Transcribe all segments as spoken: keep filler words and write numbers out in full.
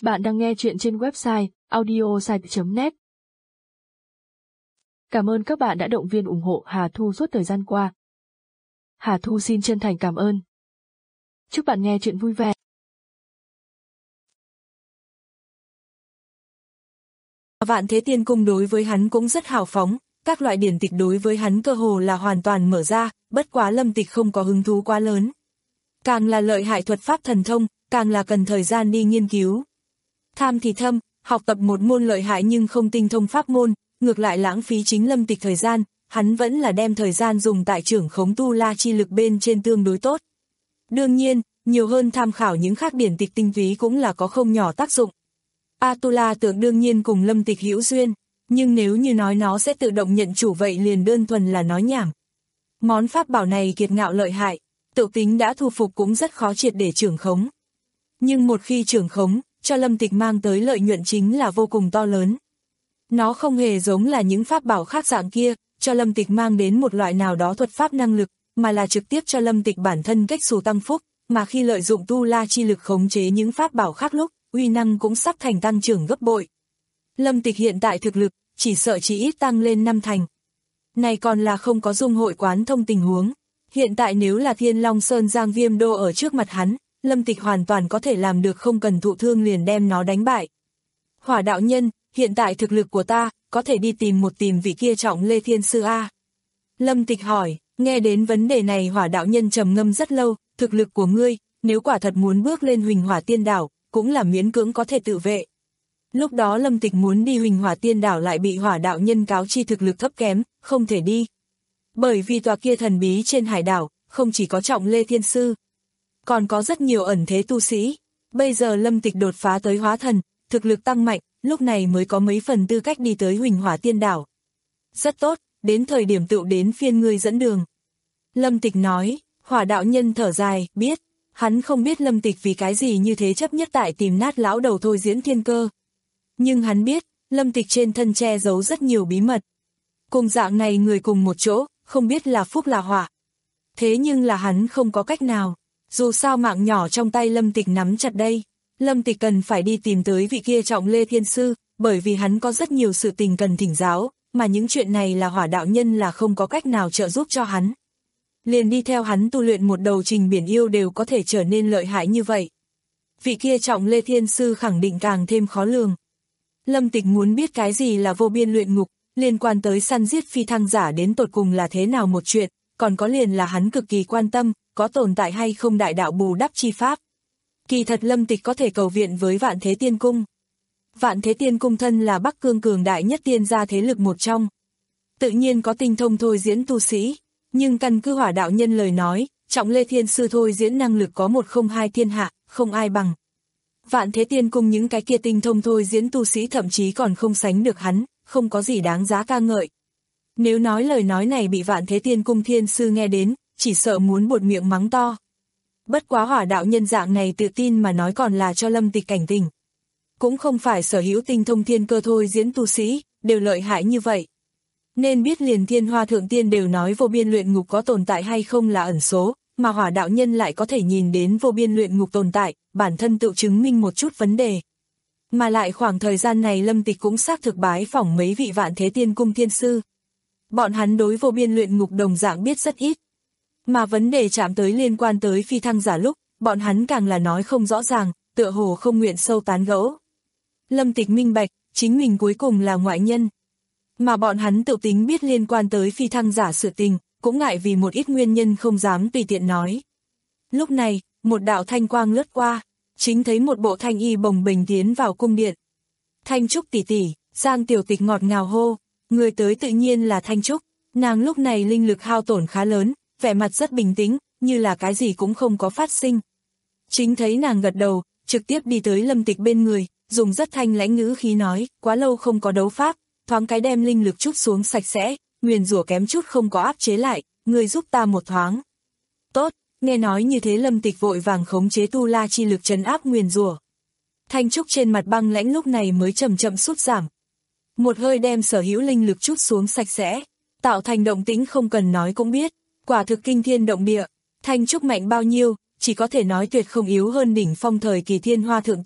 Bạn đang nghe chuyện trên website audiosite chấm net. Cảm ơn các bạn đã động viên ủng hộ Hà Thu suốt thời gian qua. Hà Thu xin chân thành cảm ơn. Chúc bạn nghe chuyện vui vẻ. Vạn Thế Tiên Cung đối với hắn cũng rất hào phóng, các loại điển tịch đối với hắn cơ hồ là hoàn toàn mở ra, bất quá Lâm Tịch không có hứng thú quá lớn. Càng là lợi hại thuật pháp thần thông, càng là cần thời gian đi nghiên cứu. Tham thì thâm, học tập một môn lợi hại nhưng không tinh thông pháp môn, ngược lại lãng phí chính Lâm Tịch thời gian, hắn vẫn là đem thời gian dùng tại trưởng khống tu la chi lực bên trên tương đối tốt. Đương nhiên, nhiều hơn tham khảo những khác điển tịch tinh túy cũng là có không nhỏ tác dụng. Atula tượng đương nhiên cùng Lâm Tịch hữu duyên, nhưng nếu như nói nó sẽ tự động nhận chủ vậy liền đơn thuần là nói nhảm. Món pháp bảo này kiệt ngạo lợi hại, tự tính đã thu phục cũng rất khó triệt để trưởng khống. Nhưng một khi trưởng khống, cho Lâm Tịch mang tới lợi nhuận chính là vô cùng to lớn. Nó không hề giống là những pháp bảo khác dạng kia, cho Lâm Tịch mang đến một loại nào đó thuật pháp năng lực, mà là trực tiếp cho Lâm Tịch bản thân cách xù tăng phúc, mà khi lợi dụng tu la chi lực khống chế những pháp bảo khác lúc, uy năng cũng sắp thành tăng trưởng gấp bội. Lâm Tịch hiện tại thực lực, chỉ sợ chỉ ít tăng lên năm thành. Này còn là không có dung hội quán thông tình huống. Hiện tại nếu là Thiên Long Sơn Giang Viêm Đô ở trước mặt hắn, Lâm Tịch hoàn toàn có thể làm được không cần thụ thương liền đem nó đánh bại. Hỏa đạo nhân, hiện tại thực lực của ta, có thể đi tìm một tìm vị kia Trọng Lê Thiên Sư A. Lâm Tịch hỏi, nghe đến vấn đề này Hỏa đạo nhân trầm ngâm rất lâu, thực lực của ngươi, nếu quả thật muốn bước lên Huỳnh Hỏa Tiên Đảo, cũng là miễn cưỡng có thể tự vệ. Lúc đó Lâm Tịch muốn đi Huỳnh Hỏa Tiên Đảo lại bị Hỏa đạo nhân cáo chi thực lực thấp kém, không thể đi. Bởi vì tòa kia thần bí trên hải đảo, không chỉ có Trọng Lê Thiên Sư, còn có rất nhiều ẩn thế tu sĩ. Bây giờ Lâm Tịch đột phá tới hóa thần, thực lực tăng mạnh, lúc này mới có mấy phần tư cách đi tới Huỳnh Hỏa Tiên Đảo. Rất tốt, đến thời điểm tựu đến phiên ngươi dẫn đường. Lâm Tịch nói, Hỏa đạo nhân thở dài, biết. Hắn không biết Lâm Tịch vì cái gì như thế chấp nhất tại tìm nát lão đầu thôi diễn thiên cơ. Nhưng hắn biết, Lâm Tịch trên thân che giấu rất nhiều bí mật. Cùng dạng này người cùng một chỗ, không biết là phúc là họa. Thế nhưng là hắn không có cách nào. Dù sao mạng nhỏ trong tay Lâm Tịch nắm chặt đây. Lâm Tịch cần phải đi tìm tới vị kia Trọng Lê Thiên Sư, bởi vì hắn có rất nhiều sự tình cần thỉnh giáo, mà những chuyện này là Hỏa đạo nhân là không có cách nào trợ giúp cho hắn. Liền đi theo hắn tu luyện một đầu trình biển yêu đều có thể trở nên lợi hại như vậy. Vị kia Trọng Lê Thiên Sư khẳng định càng thêm khó lường. Lâm Tịch muốn biết cái gì là vô biên luyện ngục, liên quan tới săn giết phi thăng giả đến tột cùng là thế nào một chuyện, còn có liền là hắn cực kỳ quan tâm, có tồn tại hay không đại đạo bù đắp chi pháp. Kỳ thật Lâm Tịch có thể cầu viện với Vạn Thế Tiên Cung. Vạn Thế Tiên Cung thân là Bắc Cương cường đại nhất tiên gia thế lực một trong. Tự nhiên có tinh thông thôi diễn tu sĩ, nhưng căn cứ Hỏa đạo nhân lời nói, Trọng Lê Thiên Sư thôi diễn năng lực có một không hai thiên hạ, không ai bằng. Vạn Thế Tiên Cung những cái kia tinh thông thôi diễn tu sĩ thậm chí còn không sánh được hắn, không có gì đáng giá ca ngợi. Nếu nói lời nói này bị Vạn Thế Tiên Cung Thiên Sư nghe đến, chỉ sợ muốn buột miệng mắng to. Bất quá Hỏa đạo nhân dạng này tự tin mà nói còn là cho Lâm Tịch cảnh tỉnh. Cũng không phải sở hữu tinh thông thiên cơ thôi diễn tu sĩ, đều lợi hại như vậy. Nên biết liền Thiên Hoa Thượng Tiên đều nói vô biên luyện ngục có tồn tại hay không là ẩn số, mà Hỏa đạo nhân lại có thể nhìn đến vô biên luyện ngục tồn tại, bản thân tự chứng minh một chút vấn đề. Mà lại khoảng thời gian này Lâm Tịch cũng xác thực bái phỏng mấy vị Vạn Thế Tiên Cung Thiên Sư. Bọn hắn đối vô biên luyện ngục đồng dạng biết rất ít. Mà vấn đề chạm tới liên quan tới phi thăng giả lúc, bọn hắn càng là nói không rõ ràng, tựa hồ không nguyện sâu tán gẫu. Lâm Tịch minh bạch, chính mình cuối cùng là ngoại nhân. Mà bọn hắn tự tính biết liên quan tới phi thăng giả sự tình, cũng ngại vì một ít nguyên nhân không dám tùy tiện nói. Lúc này, một đạo thanh quang lướt qua, chính thấy một bộ thanh y bồng bềnh tiến vào cung điện. Thanh Trúc tỷ tỷ, Giang Tiểu Tịch ngọt ngào hô, người tới tự nhiên là Thanh Trúc, nàng lúc này linh lực hao tổn khá lớn, vẻ mặt rất bình tĩnh, như là cái gì cũng không có phát sinh. Chính thấy nàng gật đầu, trực tiếp đi tới Lâm Tịch bên người, dùng rất thanh lãnh ngữ khí nói, quá lâu không có đấu pháp, thoáng cái đem linh lực chút xuống sạch sẽ, nguyền rủa kém chút không có áp chế lại, người giúp ta một thoáng. Tốt, nghe nói như thế Lâm Tịch vội vàng khống chế tu la chi lực trấn áp nguyền rủa. Thanh Trúc trên mặt băng lãnh lúc này mới chậm chậm sút giảm. Một hơi đem sở hữu linh lực chút xuống sạch sẽ, tạo thành động tĩnh không cần nói cũng biết, quả thực kinh thiên động địa. Thanh Trúc mạnh bao nhiêu, chỉ có thể nói tuyệt không yếu hơn đỉnh phong thời kỳ Thiên Hoa Thượng Tiên,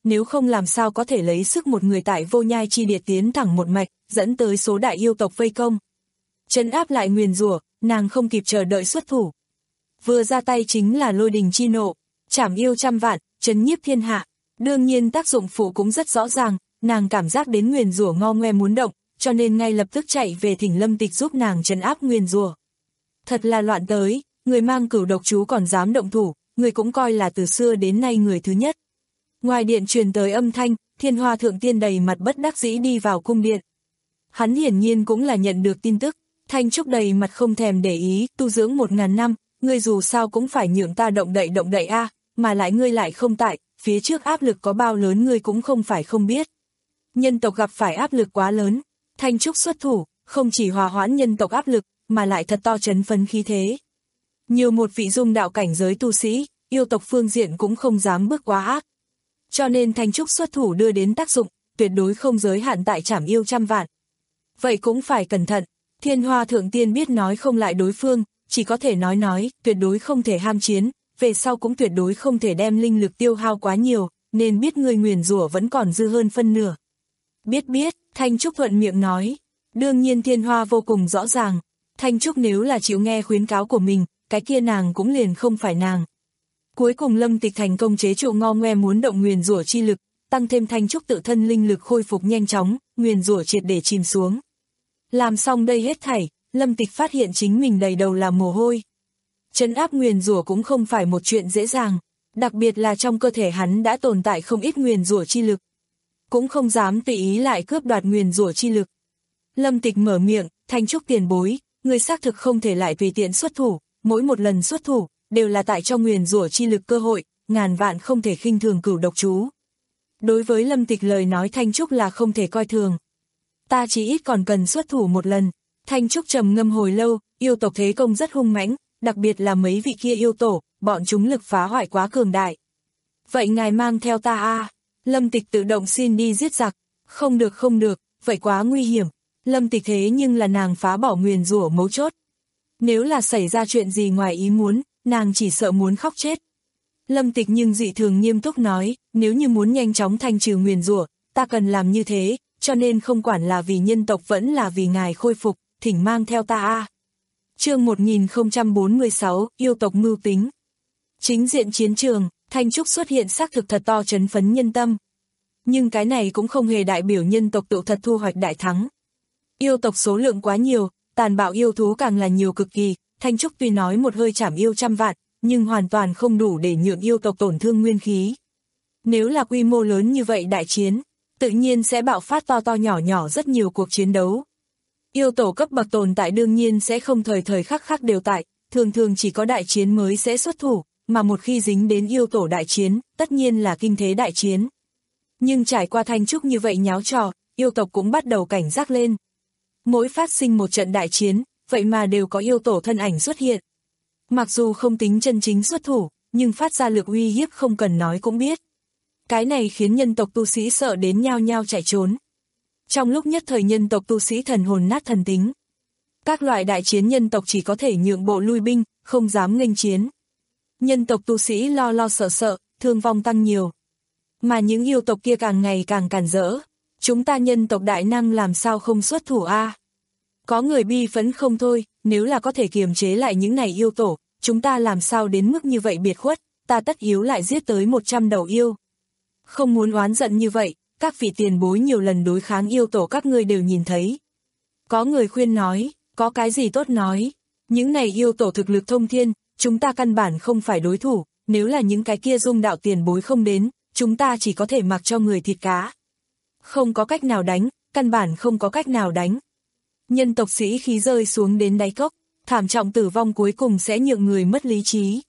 nếu không làm sao có thể lấy sức một người tại vô nhai chi địa tiến thẳng một mạch, dẫn tới số đại yêu tộc vây công. Trấn áp lại nguyền rủa, nàng không kịp chờ đợi xuất thủ. Vừa ra tay chính là lôi đình chi nộ, trảm yêu trăm vạn, trấn nhiếp thiên hạ. Đương nhiên tác dụng phụ cũng rất rõ ràng, nàng cảm giác đến nguyền rủa ngo ngoe muốn động, cho nên ngay lập tức chạy về thỉnh Lâm Tịch giúp nàng trấn áp nguyền rủa. Thật là loạn tới, người mang cửu độc chú còn dám động thủ, người cũng coi là từ xưa đến nay người thứ nhất. Ngoài điện truyền tới âm thanh, Thiên Hoa Thượng Tiên đầy mặt bất đắc dĩ đi vào cung điện. Hắn hiển nhiên cũng là nhận được tin tức, Thanh Trúc đầy mặt không thèm để ý, tu dưỡng một ngàn năm, ngươi dù sao cũng phải nhượng ta động đậy động đậy a, mà lại ngươi lại không tại, phía trước áp lực có bao lớn ngươi cũng không phải không biết. Nhân tộc gặp phải áp lực quá lớn, Thanh Trúc xuất thủ, không chỉ hòa hoãn nhân tộc áp lực, mà lại thật to chấn phấn khí thế. Nhiều một vị dung đạo cảnh giới tu sĩ, yêu tộc phương diện cũng không dám bước quá ác. Cho nên Thanh Trúc xuất thủ đưa đến tác dụng, tuyệt đối không giới hạn tại trảm yêu trăm vạn. Vậy cũng phải cẩn thận, Thiên Hoa Thượng Tiên biết nói không lại đối phương, chỉ có thể nói nói, tuyệt đối không thể ham chiến, về sau cũng tuyệt đối không thể đem linh lực tiêu hao quá nhiều, nên biết người nguyền rủa vẫn còn dư hơn phân nửa. Biết biết, Thanh Trúc thuận miệng nói, đương nhiên Thiên Hoa vô cùng rõ ràng, Thanh Trúc nếu là chịu nghe khuyến cáo của mình, cái kia nàng cũng liền không phải nàng. Cuối cùng Lâm Tịch thành công chế trụ ngo ngoe muốn động nguyền rủa chi lực, tăng thêm Thanh Trúc tự thân linh lực khôi phục nhanh chóng, nguyền rủa triệt để chìm xuống. Làm xong đây hết thảy, Lâm Tịch phát hiện chính mình đầy đầu là mồ hôi. Trấn áp nguyền rủa cũng không phải một chuyện dễ dàng, đặc biệt là trong cơ thể hắn đã tồn tại không ít nguyền rủa chi lực. Cũng không dám tùy ý lại cướp đoạt nguyền rủa chi lực. Lâm Tịch mở miệng, Thanh Trúc tiền bối, người xác thực không thể lại tùy tiện xuất thủ, mỗi một lần xuất thủ, đều là tại cho nguyền rủa chi lực cơ hội, ngàn vạn không thể khinh thường cửu độc chú. Đối với Lâm Tịch lời nói Thanh Trúc là không thể coi thường. Ta chỉ ít còn cần xuất thủ một lần. Thanh Trúc trầm ngâm hồi lâu, yêu tộc thế công rất hung mãnh, đặc biệt là mấy vị kia yêu tổ, bọn chúng lực phá hoại quá cường đại. Vậy ngài mang theo ta a à? Lâm Tịch tự động xin đi giết giặc. Không được không được, vậy quá nguy hiểm. Lâm Tịch thế nhưng là nàng phá bỏ nguyền rủa mấu chốt. Nếu là xảy ra chuyện gì ngoài ý muốn, nàng chỉ sợ muốn khóc chết. Lâm Tịch nhưng dị thường nghiêm túc nói, nếu như muốn nhanh chóng thanh trừ nguyền rủa, ta cần làm như thế, cho nên không quản là vì nhân tộc vẫn là vì ngài khôi phục, thỉnh mang theo ta a. Chương một nghìn không trăm bốn mươi sáu, yêu tộc mưu tính. Chính diện chiến trường, Thanh Trúc xuất hiện xác thực thật to chấn phấn nhân tâm. Nhưng cái này cũng không hề đại biểu nhân tộc tự thật thu hoạch đại thắng. Yêu tộc số lượng quá nhiều, tàn bạo yêu thú càng là nhiều cực kỳ, Thanh Trúc tuy nói một hơi trảm yêu trăm vạn, nhưng hoàn toàn không đủ để nhượng yêu tộc tổn thương nguyên khí. Nếu là quy mô lớn như vậy đại chiến, tự nhiên sẽ bạo phát to to nhỏ nhỏ rất nhiều cuộc chiến đấu. Yêu tổ cấp bậc tồn tại đương nhiên sẽ không thời thời khắc khắc đều tại, thường thường chỉ có đại chiến mới sẽ xuất thủ, mà một khi dính đến yêu tổ đại chiến, tất nhiên là kinh thế đại chiến. Nhưng trải qua Thanh Trúc như vậy nháo trò, yêu tộc cũng bắt đầu cảnh giác lên. Mỗi phát sinh một trận đại chiến, vậy mà đều có yêu tổ thân ảnh xuất hiện. Mặc dù không tính chân chính xuất thủ, nhưng phát ra lực uy hiếp không cần nói cũng biết. Cái này khiến nhân tộc tu sĩ sợ đến nhao nhao chạy trốn. Trong lúc nhất thời nhân tộc tu sĩ thần hồn nát thần tính. Các loại đại chiến nhân tộc chỉ có thể nhượng bộ lui binh, không dám nghênh chiến. Nhân tộc tu sĩ lo lo sợ sợ, thương vong tăng nhiều. Mà những yêu tộc kia càng ngày càng càn rỡ. Chúng ta nhân tộc đại năng làm sao không xuất thủ a? À? Có người bi phẫn không thôi, nếu là có thể kiềm chế lại những này yêu tổ, chúng ta làm sao đến mức như vậy biệt khuất, ta tất yếu lại giết tới một trăm đầu yêu. Không muốn oán giận như vậy, các vị tiền bối nhiều lần đối kháng yêu tổ các ngươi đều nhìn thấy. Có người khuyên nói, có cái gì tốt nói, những này yêu tổ thực lực thông thiên, chúng ta căn bản không phải đối thủ, nếu là những cái kia dung đạo tiền bối không đến, chúng ta chỉ có thể mặc cho người thịt cá. Không có cách nào đánh, căn bản không có cách nào đánh. Nhân tộc sĩ khí rơi xuống đến đáy cốc, thảm trọng tử vong cuối cùng sẽ nhượng người mất lý trí.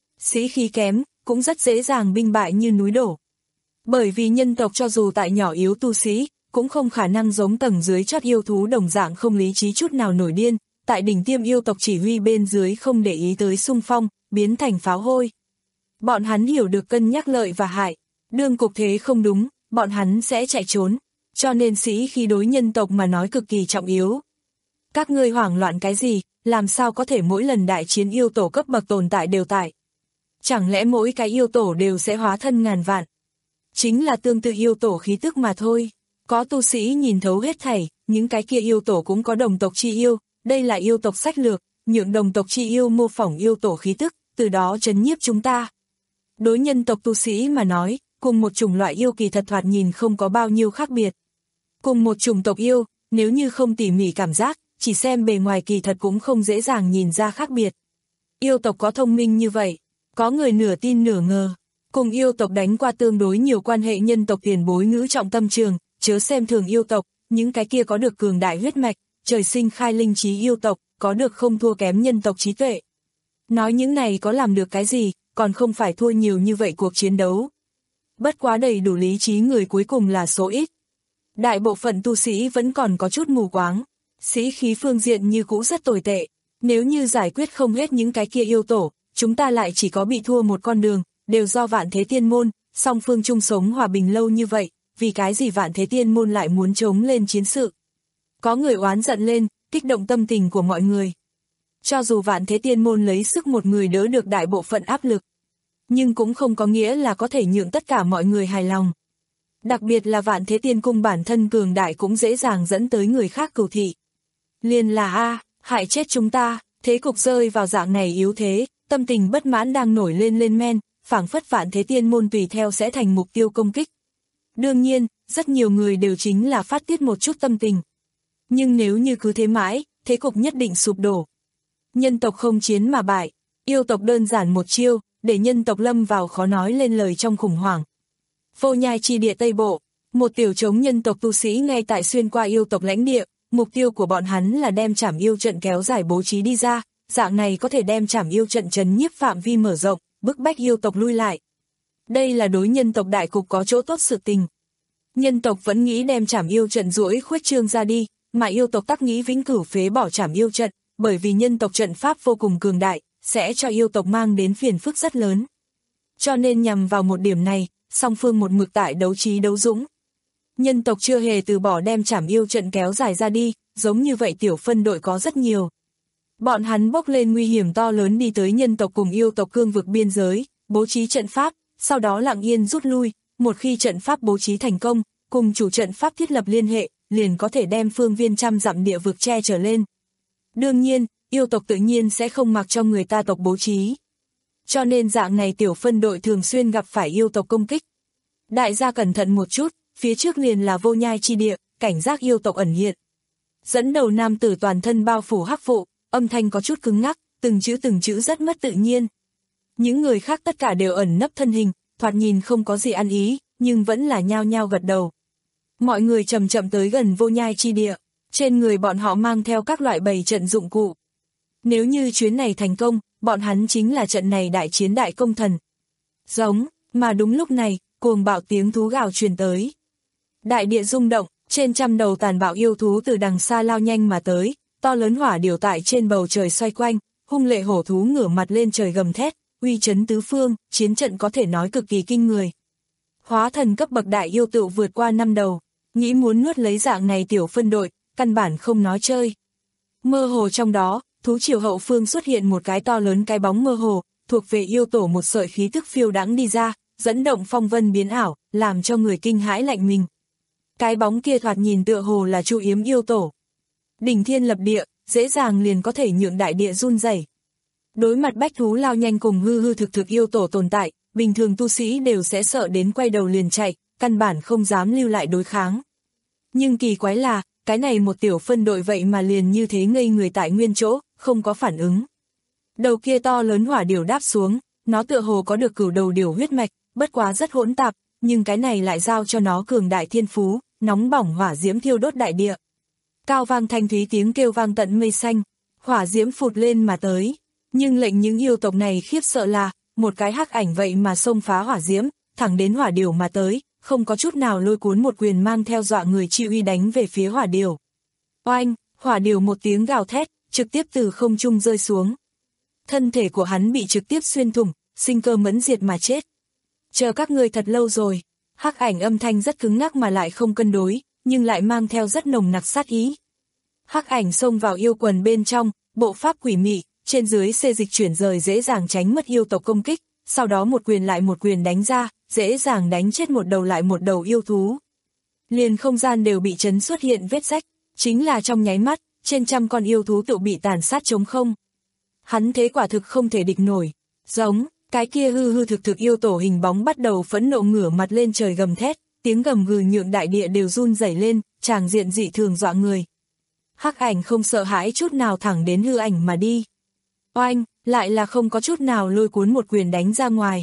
Sĩ khí kém, cũng rất dễ dàng binh bại như núi đổ. Bởi vì nhân tộc cho dù tại nhỏ yếu tu sĩ, cũng không khả năng giống tầng dưới chót yêu thú đồng dạng không lý trí chút nào nổi điên, tại đỉnh tiêm yêu tộc chỉ huy bên dưới không để ý tới xung phong, biến thành pháo hôi. Bọn hắn hiểu được cân nhắc lợi và hại, đương cục thế không đúng, bọn hắn sẽ chạy trốn, cho nên sĩ khi đối nhân tộc mà nói cực kỳ trọng yếu. Các ngươi hoảng loạn cái gì, làm sao có thể mỗi lần đại chiến yêu tổ cấp bậc tồn tại đều tại? Chẳng lẽ mỗi cái yêu tổ đều sẽ hóa thân ngàn vạn? chính là tương tự yêu tổ khí tức mà thôi. Có tu sĩ nhìn thấu hết thảy, những cái kia yêu tổ cũng có đồng tộc chi yêu, đây là yêu tộc sách lược, nhượng đồng tộc chi yêu mô phỏng yêu tổ khí tức, từ đó trấn nhiếp chúng ta. Đối nhân tộc tu sĩ mà nói, cùng một chủng loại yêu kỳ thật thoạt nhìn không có bao nhiêu khác biệt. Cùng một chủng tộc yêu, nếu như không tỉ mỉ cảm giác, chỉ xem bề ngoài kỳ thật cũng không dễ dàng nhìn ra khác biệt. Yêu tộc có thông minh như vậy, có người nửa tin nửa ngờ. Cùng yêu tộc đánh qua tương đối nhiều quan hệ nhân tộc tiền bối ngữ trọng tâm trường, chớ xem thường yêu tộc, những cái kia có được cường đại huyết mạch, trời sinh khai linh trí yêu tộc, có được không thua kém nhân tộc trí tuệ. Nói những này có làm được cái gì, còn không phải thua nhiều như vậy cuộc chiến đấu. Bất quá đầy đủ lý trí người cuối cùng là số ít. Đại bộ phận tu sĩ vẫn còn có chút mù quáng, sĩ khí phương diện như cũ rất tồi tệ. Nếu như giải quyết không hết những cái kia yêu tổ, chúng ta lại chỉ có bị thua một con đường, đều do Vạn Thế Tiên Môn, song phương chung sống hòa bình lâu như vậy, vì cái gì Vạn Thế Tiên Môn lại muốn chống lên chiến sự. Có người oán giận lên, kích động tâm tình của mọi người. Cho dù Vạn Thế Tiên Môn lấy sức một người đỡ được đại bộ phận áp lực, nhưng cũng không có nghĩa là có thể nhượng tất cả mọi người hài lòng. Đặc biệt là Vạn Thế Tiên Cung bản thân cường đại cũng dễ dàng dẫn tới người khác cừu thị. Liền là a, hại chết chúng ta, thế cục rơi vào dạng này yếu thế, tâm tình bất mãn đang nổi lên lên men, phảng phất Vạn Thế Tiên Môn tùy theo sẽ thành mục tiêu công kích. Đương nhiên, rất nhiều người đều chính là phát tiết một chút tâm tình. Nhưng nếu như cứ thế mãi, thế cục nhất định sụp đổ. Nhân tộc không chiến mà bại, yêu tộc đơn giản một chiêu, để nhân tộc lâm vào khó nói lên lời trong khủng hoảng. Vô Nhai chi địa Tây Bộ, một tiểu chống nhân tộc tu sĩ ngay tại xuyên qua yêu tộc lãnh địa, mục tiêu của bọn hắn là đem trảm yêu trận kéo dài bố trí đi ra, dạng này có thể đem trảm yêu trận trấn nhiếp phạm vi mở rộng, bức bách yêu tộc lui lại. Đây là đối nhân tộc đại cục có chỗ tốt sự tình. Nhân tộc vẫn nghĩ đem trảm yêu trận duỗi khuếch trương ra đi, mà yêu tộc tắc nghĩ vĩnh cửu phế bỏ trảm yêu trận, bởi vì nhân tộc trận pháp vô cùng cường đại, sẽ cho yêu tộc mang đến phiền phức rất lớn. Cho nên nhằm vào một điểm này, song phương một mực tại đấu trí đấu dũng. Nhân tộc chưa hề từ bỏ đem trảm yêu trận kéo dài ra đi, giống như vậy tiểu phân đội có rất nhiều. Bọn hắn bốc lên nguy hiểm to lớn đi tới nhân tộc cùng yêu tộc cương vực biên giới, bố trí trận pháp, sau đó lặng yên rút lui, một khi trận pháp bố trí thành công, cùng chủ trận pháp thiết lập liên hệ, liền có thể đem phương viên trăm dặm địa vực che trở lên. Đương nhiên, yêu tộc tự nhiên sẽ không mặc cho người ta tộc bố trí. Cho nên dạng này tiểu phân đội thường xuyên gặp phải yêu tộc công kích. Đại gia cẩn thận một chút, phía trước liền là Vô Nhai chi địa, cảnh giác yêu tộc ẩn hiện. Dẫn đầu nam tử toàn thân bao phủ hắc vụ, âm thanh có chút cứng ngắc, từng chữ từng chữ rất mất tự nhiên. Những người khác tất cả đều ẩn nấp thân hình, thoạt nhìn không có gì ăn ý, nhưng vẫn là nhao nhao gật đầu. Mọi người chậm chậm tới gần Vô Nhai chi địa, trên người bọn họ mang theo các loại bày trận dụng cụ. Nếu như chuyến này thành công, bọn hắn chính là trận này đại chiến đại công thần. Giống, mà đúng lúc này, cuồng bạo tiếng thú gào truyền tới. Đại địa rung động, trên trăm đầu tàn bạo yêu thú từ đằng xa lao nhanh mà tới, to lớn hỏa điểu tại trên bầu trời xoay quanh, hung lệ hổ thú ngửa mặt lên trời gầm thét, uy chấn tứ phương, chiến trận có thể nói cực kỳ kinh người. Hóa thần cấp bậc đại yêu tựu vượt qua năm đầu, nghĩ muốn nuốt lấy dạng này tiểu phân đội, căn bản không nói chơi. Mơ hồ trong đó, thú triều hậu phương xuất hiện một cái to lớn cái bóng mơ hồ, thuộc về yêu tổ một sợi khí tức phiêu đãng đi ra, dẫn động phong vân biến ảo, làm cho người kinh hãi lạnh mình. Cái bóng kia thoạt nhìn tựa hồ là Chu Yếm yêu tổ. Đỉnh thiên lập địa, dễ dàng liền có thể nhượng đại địa run rẩy. Đối mặt bách thú lao nhanh cùng hư hư thực thực yêu tổ tồn tại, bình thường tu sĩ đều sẽ sợ đến quay đầu liền chạy, căn bản không dám lưu lại đối kháng. Nhưng kỳ quái là, cái này một tiểu phân đội vậy mà liền như thế ngây người tại nguyên chỗ, không có phản ứng. Đầu kia to lớn hỏa điểu đáp xuống, nó tựa hồ có được cửu đầu điểu huyết mạch, bất quá rất hỗn tạp, nhưng cái này lại giao cho nó cường đại thiên phú, nóng bỏng hỏa diễm thiêu đốt đại địa. Cao vang thanh thúy tiếng kêu vang tận mây xanh, hỏa diễm phụt lên mà tới, nhưng lệnh những yêu tộc này khiếp sợ là, một cái hắc ảnh vậy mà xông phá hỏa diễm, thẳng đến hỏa điểu mà tới, không có chút nào lôi cuốn một quyền mang theo dọa người chi uy đánh về phía hỏa điểu. Oanh, hỏa điểu một tiếng gào thét, trực tiếp từ không trung rơi xuống. Thân thể của hắn bị trực tiếp xuyên thủng, sinh cơ mẫn diệt mà chết. Chờ các ngươi thật lâu rồi. Hắc ảnh âm thanh rất cứng ngắc mà lại không cân đối, nhưng lại mang theo rất nồng nặc sát ý. Hắc ảnh xông vào yêu quần bên trong, bộ pháp quỷ mị, trên dưới xê dịch chuyển rời dễ dàng tránh mất yêu tộc công kích, sau đó một quyền lại một quyền đánh ra, dễ dàng đánh chết một đầu lại một đầu yêu thú. Liền không gian đều bị chấn xuất hiện vết rách, chính là trong nháy mắt, trên trăm con yêu thú tự bị tàn sát trống không. Hắn thế quả thực không thể địch nổi, giống, cái kia hư hư thực thực yêu tổ hình bóng bắt đầu phẫn nộ ngửa mặt lên trời gầm thét, tiếng gầm gừ nhượng đại địa đều run rẩy lên, tràng diện dị thường dọa người. Hắc ảnh không sợ hãi chút nào thẳng đến hư ảnh mà đi. Oanh, lại là không có chút nào lôi cuốn một quyền đánh ra ngoài.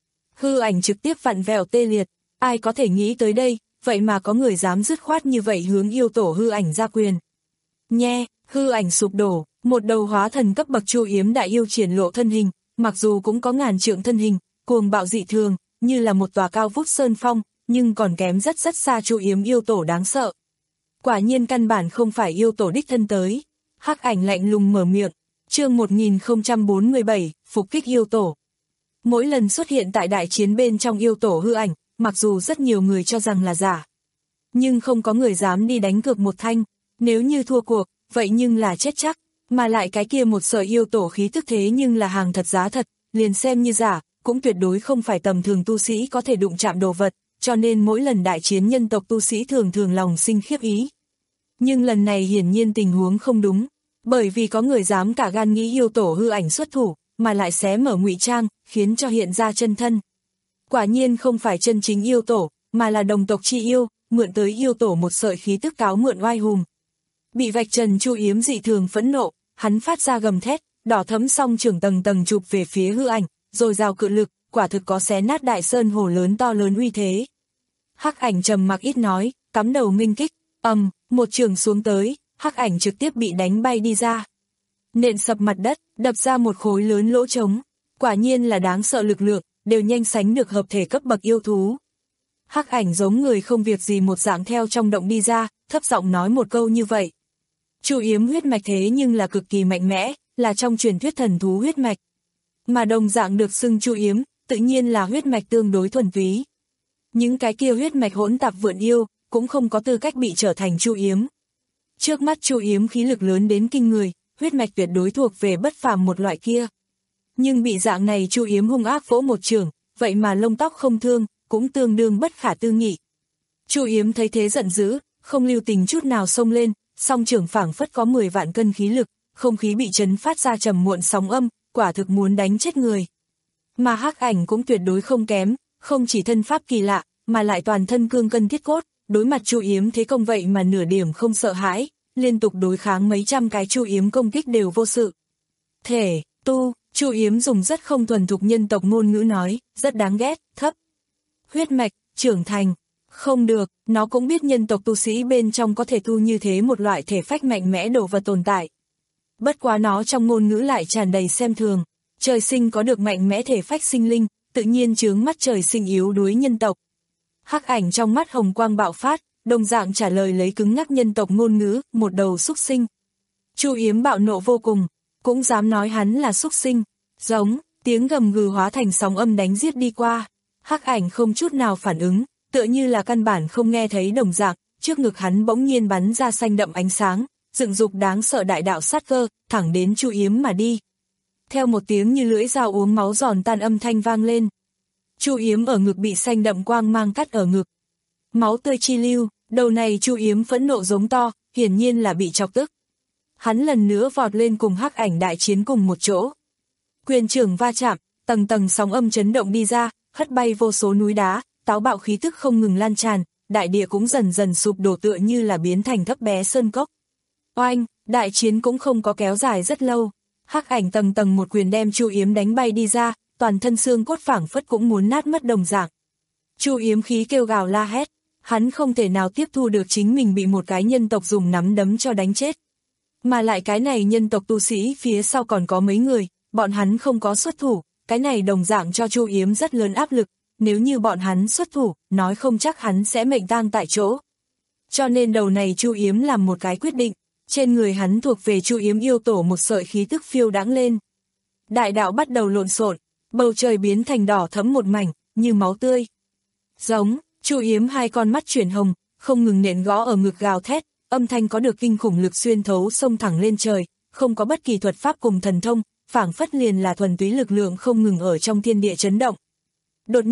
Hư ảnh trực tiếp vặn vẹo tê liệt, ai có thể nghĩ tới đây, vậy mà có người dám dứt khoát như vậy hướng yêu tổ hư ảnh ra quyền. Nhe, hư ảnh sụp đổ, một đầu hóa thần cấp bậc Chu Yếm đại yêu triển lộ thân hình, mặc dù cũng có ngàn trượng thân hình, cuồng bạo dị thường, như là một tòa cao vút sơn phong, nhưng còn kém rất rất xa Chu Yếm yêu tổ đáng sợ. Quả nhiên căn bản không phải yêu tổ đích thân tới. Hắc ảnh lạnh lùng mở miệng, chương một nghìn không trăm bốn mươi bảy, phục kích yêu tổ. Mỗi lần xuất hiện tại đại chiến bên trong yêu tổ hư ảnh, mặc dù rất nhiều người cho rằng là giả, nhưng không có người dám đi đánh cược một thanh, nếu như thua cuộc, vậy nhưng là chết chắc, mà lại cái kia một sợi yêu tổ khí tức thế nhưng là hàng thật giá thật, liền xem như giả, cũng tuyệt đối không phải tầm thường tu sĩ có thể đụng chạm đồ vật, cho nên mỗi lần đại chiến nhân tộc tu sĩ thường thường lòng sinh khiếp ý. Nhưng lần này hiển nhiên tình huống không đúng, bởi vì có người dám cả gan nghĩ yêu tổ hư ảnh xuất thủ, mà lại xé mở ngụy trang, khiến cho hiện ra chân thân. Quả nhiên không phải chân chính yêu tổ, mà là đồng tộc chi yêu, mượn tới yêu tổ một sợi khí tức cáo mượn oai hùng. Bị vạch trần Chu Yếm dị thường phẫn nộ, hắn phát ra gầm thét, đỏ thấm song trưởng tầng tầng chụp về phía hư ảnh, rồi rào cự lực, quả thực có xé nát đại sơn hồ lớn to lớn uy thế. Hắc ảnh trầm mặc ít nói, cắm đầu nghênh kích, ầm, um, một trường xuống tới, hắc ảnh trực tiếp bị đánh bay đi ra. Nện sập mặt đất, đập ra một khối lớn lỗ trống, quả nhiên là đáng sợ lực lượng, đều nhanh sánh được hợp thể cấp bậc yêu thú. Hắc ảnh giống người không việc gì một dạng theo trong động đi ra, thấp giọng nói một câu như vậy. Chu Yếm huyết mạch thế nhưng là cực kỳ mạnh mẽ, là trong truyền thuyết thần thú huyết mạch. Mà đồng dạng được xưng Chu Yếm, tự nhiên là huyết mạch tương đối thuần túy. Những cái kia huyết mạch hỗn tạp vượn yêu, cũng không có tư cách bị trở thành Chu Yếm. Trước mắt Chu Yếm khí lực lớn đến kinh người, huyết mạch tuyệt đối thuộc về bất phàm một loại kia. Nhưng bị dạng này Chu Yếm hung ác vỗ một trường, vậy mà lông tóc không thương, cũng tương đương bất khả tư nghị. Chu Yếm thấy thế giận dữ, không lưu tình chút nào xông lên, song trưởng phảng phất có mười vạn cân khí lực, không khí bị chấn phát ra trầm muộn sóng âm, quả thực muốn đánh chết người. Mà Hắc ảnh cũng tuyệt đối không kém, không chỉ thân pháp kỳ lạ, mà lại toàn thân cương cân thiết cốt, đối mặt Chu Yếm thế công vậy mà nửa điểm không sợ hãi, liên tục đối kháng mấy trăm cái Chu Yếm công kích đều vô sự. Thể, tu, Chu Yếm dùng rất không thuần thục nhân tộc ngôn ngữ nói, rất đáng ghét, thấp. Huyết mạch, trưởng thành, không được, nó cũng biết nhân tộc tu sĩ bên trong có thể thu như thế một loại thể phách mạnh mẽ đồ vật tồn tại. Bất quá nó trong ngôn ngữ lại tràn đầy xem thường, trời sinh có được mạnh mẽ thể phách sinh linh, tự nhiên chướng mắt trời sinh yếu đuối nhân tộc. Hắc ảnh trong mắt hồng quang bạo phát, đồng dạng trả lời lấy cứng ngắc nhân tộc ngôn ngữ, một đầu xúc sinh. Chu Yếm bạo nộ vô cùng, cũng dám nói hắn là xúc sinh, giống, tiếng gầm gừ hóa thành sóng âm đánh giết đi qua. Hắc ảnh không chút nào phản ứng, tựa như là căn bản không nghe thấy đồng dạng, trước ngực hắn bỗng nhiên bắn ra xanh đậm ánh sáng, dựng dục đáng sợ đại đạo sát cơ, thẳng đến Chu Yếm mà đi. Theo một tiếng như lưỡi dao uống máu giòn tan âm thanh vang lên. Chu Yếm ở ngực bị xanh đậm quang mang cắt ở ngực. Máu tươi chi lưu, đầu này Chu Yếm phẫn nộ giống to, hiển nhiên là bị chọc tức. Hắn lần nữa vọt lên cùng Hắc ảnh đại chiến cùng một chỗ. Quyền trưởng va chạm, tầng tầng sóng âm chấn động đi ra, hất bay vô số núi đá, táo bạo khí tức không ngừng lan tràn, đại địa cũng dần dần sụp đổ tựa như là biến thành thấp bé sơn cốc. Oanh, đại chiến cũng không có kéo dài rất lâu. Hắc ảnh tầng tầng một quyền đem Chu Yếm đánh bay đi ra, toàn thân xương cốt phảng phất cũng muốn nát mất đồng dạng. Chu Yếm khí kêu gào la hét, hắn không thể nào tiếp thu được chính mình bị một cái nhân tộc dùng nắm đấm cho đánh chết. Mà lại cái này nhân tộc tu sĩ phía sau còn có mấy người, bọn hắn không có xuất thủ, cái này đồng dạng cho Chu Yếm rất lớn áp lực, nếu như bọn hắn xuất thủ, nói không chắc hắn sẽ mệnh tang tại chỗ. Cho nên đầu này Chu Yếm làm một cái quyết định, trên người hắn thuộc về Chu Yếm yêu tổ một sợi khí tức phiêu đãng lên. Đại đạo bắt đầu lộn xộn, bầu trời biến thành đỏ thẫm một mảnh, như máu tươi. Giống, Chu Yếm hai con mắt chuyển hồng, không ngừng nện gõ ở ngực gào thét, âm thanh có được kinh khủng lực xuyên thấu xông thẳng lên trời, không có bất kỳ thuật pháp cùng thần thông, phảng phất liền là thuần túy lực lượng không ngừng ở trong thiên địa chấn động. Đột nhiên,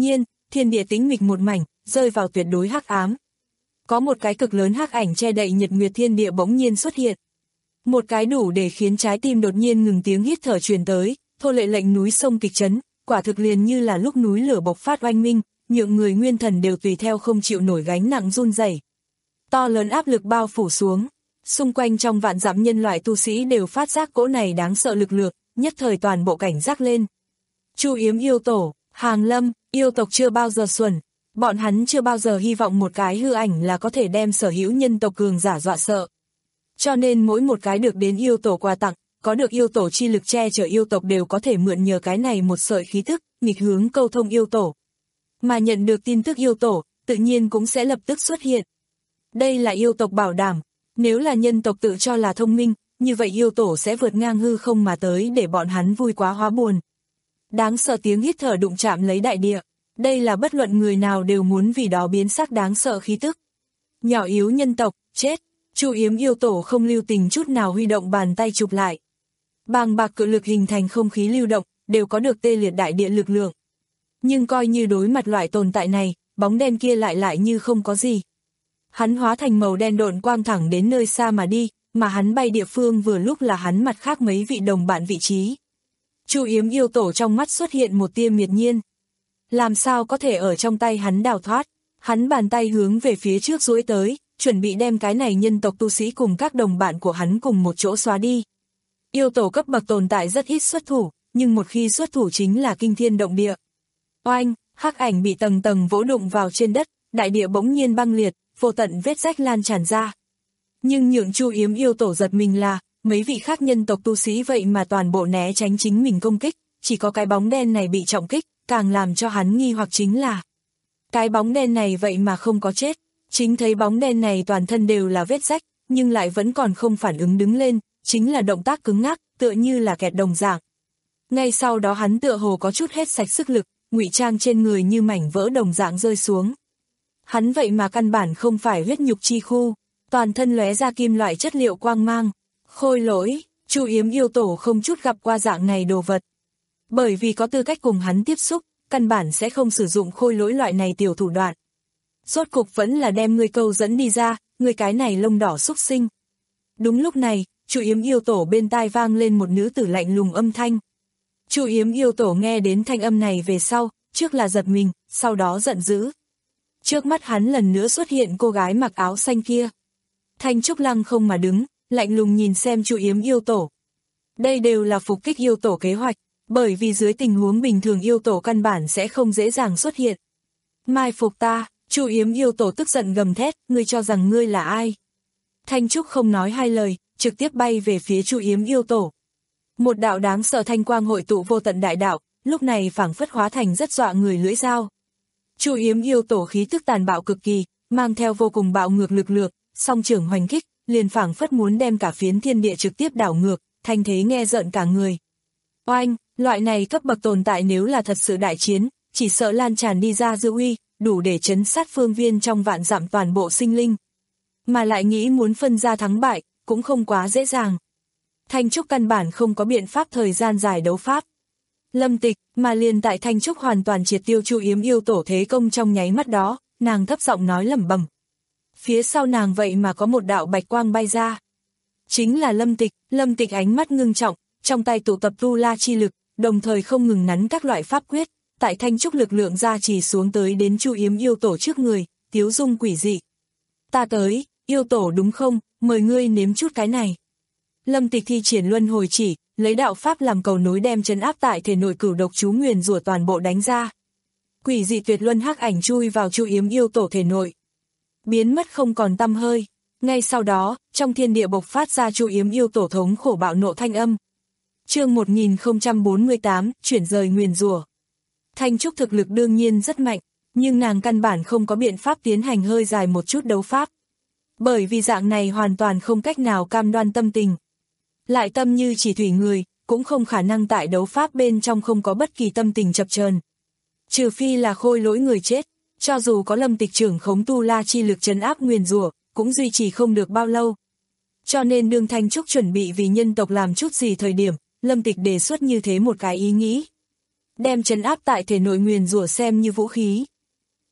thiên địa tĩnh mịch một mảnh, rơi vào tuyệt đối hắc ám. Có một cái cực lớn hắc ảnh che đậy nhật nguyệt thiên địa bỗng nhiên xuất hiện. Một cái đủ để khiến trái tim đột nhiên ngừng tiếng hít thở truyền tới, thô lệ lệnh núi sông kịch chấn, quả thực liền như là lúc núi lửa bộc phát oanh minh, nhượng người nguyên thần đều tùy theo không chịu nổi gánh nặng run rẩy. To lớn áp lực bao phủ xuống, xung quanh trong vạn dặm nhân loại tu sĩ đều phát giác cỗ này đáng sợ lực lượng, nhất thời toàn bộ cảnh giác lên. Chu Yếm yêu tổ, Hàng Lâm, yêu tộc chưa bao giờ xuẩn, bọn hắn chưa bao giờ hy vọng một cái hư ảnh là có thể đem sở hữu nhân tộc cường giả dọa sợ. Cho nên mỗi một cái được đến yêu tổ quà tặng, có được yêu tổ chi lực che chở yêu tộc đều có thể mượn nhờ cái này một sợi khí thức, nghịch hướng câu thông yêu tổ. Mà nhận được tin tức yêu tổ, tự nhiên cũng sẽ lập tức xuất hiện. Đây là yêu tộc bảo đảm, nếu là nhân tộc tự cho là thông minh, như vậy yêu tổ sẽ vượt ngang hư không mà tới để bọn hắn vui quá hóa buồn. Đáng sợ tiếng hít thở đụng chạm lấy đại địa, đây là bất luận người nào đều muốn vì đó biến sắc đáng sợ khí tức. Nhỏ yếu nhân tộc, chết, Chu Yếm yêu tổ không lưu tình chút nào huy động bàn tay chụp lại. Bàng bạc cự lực hình thành không khí lưu động, đều có được tê liệt đại địa lực lượng. Nhưng coi như đối mặt loại tồn tại này, bóng đen kia lại lại như không có gì. Hắn hóa thành màu đen độn quang thẳng đến nơi xa mà đi, mà hắn bay địa phương vừa lúc là hắn mặt khác mấy vị đồng bạn vị trí. Chu Yếm yêu tổ trong mắt xuất hiện một tia miệt nhiên. Làm sao có thể ở trong tay hắn đào thoát, hắn bàn tay hướng về phía trước duỗi tới, chuẩn bị đem cái này nhân tộc tu sĩ cùng các đồng bạn của hắn cùng một chỗ xóa đi. Yêu tổ cấp bậc tồn tại rất ít xuất thủ, nhưng một khi xuất thủ chính là kinh thiên động địa. Oanh, hắc ảnh bị tầng tầng vỗ đụng vào trên đất, đại địa bỗng nhiên băng liệt, vô tận vết rách lan tràn ra. Nhưng nhượng Chu Yếm yêu tổ giật mình là, mấy vị khác nhân tộc tu sĩ vậy mà toàn bộ né tránh chính mình công kích, chỉ có cái bóng đen này bị trọng kích, càng làm cho hắn nghi hoặc chính là cái bóng đen này vậy mà không có chết, chính thấy bóng đen này toàn thân đều là vết rách, nhưng lại vẫn còn không phản ứng đứng lên, chính là động tác cứng ngắc, tựa như là kẹt đồng dạng. Ngay sau đó hắn tựa hồ có chút hết sạch sức lực, ngụy trang trên người như mảnh vỡ đồng dạng rơi xuống. Hắn vậy mà căn bản không phải huyết nhục chi khu, toàn thân lóe ra kim loại chất liệu quang mang. Khôi lỗi, Chu Yếm yêu tổ không chút gặp qua dạng này đồ vật. Bởi vì có tư cách cùng hắn tiếp xúc, căn bản sẽ không sử dụng khôi lỗi loại này tiểu thủ đoạn. Rốt cục vẫn là đem người câu dẫn đi ra, người cái này lông đỏ xúc sinh. Đúng lúc này, Chu Yếm yêu tổ bên tai vang lên một nữ tử lạnh lùng âm thanh. Chu Yếm yêu tổ nghe đến thanh âm này về sau, trước là giật mình, sau đó giận dữ. Trước mắt hắn lần nữa xuất hiện cô gái mặc áo xanh kia. Thanh Trúc lăng không mà đứng, lạnh lùng nhìn xem Chu Yếm yêu tổ. Đây đều là phục kích yêu tổ kế hoạch, bởi vì dưới tình huống bình thường yêu tổ căn bản sẽ không dễ dàng xuất hiện. Mai phục ta, Chu Yếm yêu tổ tức giận gầm thét, ngươi cho rằng ngươi là ai? Thanh Trúc không nói hai lời, trực tiếp bay về phía Chu Yếm yêu tổ. Một đạo đáng sợ thanh quang hội tụ vô tận đại đạo, lúc này phảng phất hóa thành rất dọa người lưỡi dao. Chu Yếm yêu tổ khí tức tàn bạo cực kỳ, mang theo vô cùng bạo ngược lực lượng, song trưởng hoành kích, liền phảng phất muốn đem cả phiến thiên địa trực tiếp đảo ngược, thanh thế nghe rợn cả người. Oanh, loại này cấp bậc tồn tại nếu là thật sự đại chiến, chỉ sợ lan tràn đi ra dư uy, đủ để chấn sát phương viên trong vạn dặm toàn bộ sinh linh. Mà lại nghĩ muốn phân ra thắng bại, cũng không quá dễ dàng. Thanh Trúc căn bản không có biện pháp thời gian dài đấu pháp. Lâm Tịch, mà liền tại Thanh Trúc hoàn toàn triệt tiêu Chu Yếm yêu tổ thế công trong nháy mắt đó, nàng thấp giọng nói lẩm bẩm. Phía sau nàng vậy mà có một đạo bạch quang bay ra. Chính là Lâm Tịch, Lâm Tịch ánh mắt ngưng trọng, trong tay tụ tập tu la chi lực, đồng thời không ngừng nắn các loại pháp quyết, tại Thanh Trúc lực lượng ra chỉ xuống tới đến Chu Yếm yêu tổ trước người, tiếu dung quỷ dị. Ta tới, yêu tổ đúng không, mời ngươi nếm chút cái này. Lâm Tịch thi triển luân hồi chỉ, lấy đạo pháp làm cầu nối đem trấn áp tại thể nội cửu độc chú nguyền rủa toàn bộ đánh ra. Quỷ dị tuyệt luân hắc ảnh chui vào Chu Yếm yêu tổ thể nội, biến mất không còn tăm hơi. Ngay sau đó, trong thiên địa bộc phát ra Chu Yếm yêu tổ thống khổ bạo nộ thanh âm. Chương một nghìn không trăm bốn mươi tám, chuyển rời nguyền rủa. Thanh Trúc thực lực đương nhiên rất mạnh, nhưng nàng căn bản không có biện pháp tiến hành hơi dài một chút đấu pháp. Bởi vì dạng này hoàn toàn không cách nào cam đoan tâm tình. Lại tâm như chỉ thủy người, cũng không khả năng tại đấu pháp bên trong không có bất kỳ tâm tình chập chờn. Trừ phi là khôi lỗi người chết, cho dù có Lâm Tịch trưởng khống tu la chi lực trấn áp nguyền rủa, cũng duy trì không được bao lâu. Cho nên đương Thanh Trúc chuẩn bị vì nhân tộc làm chút gì thời điểm, Lâm Tịch đề xuất như thế một cái ý nghĩ. Đem trấn áp tại thể nội nguyền rủa xem như vũ khí,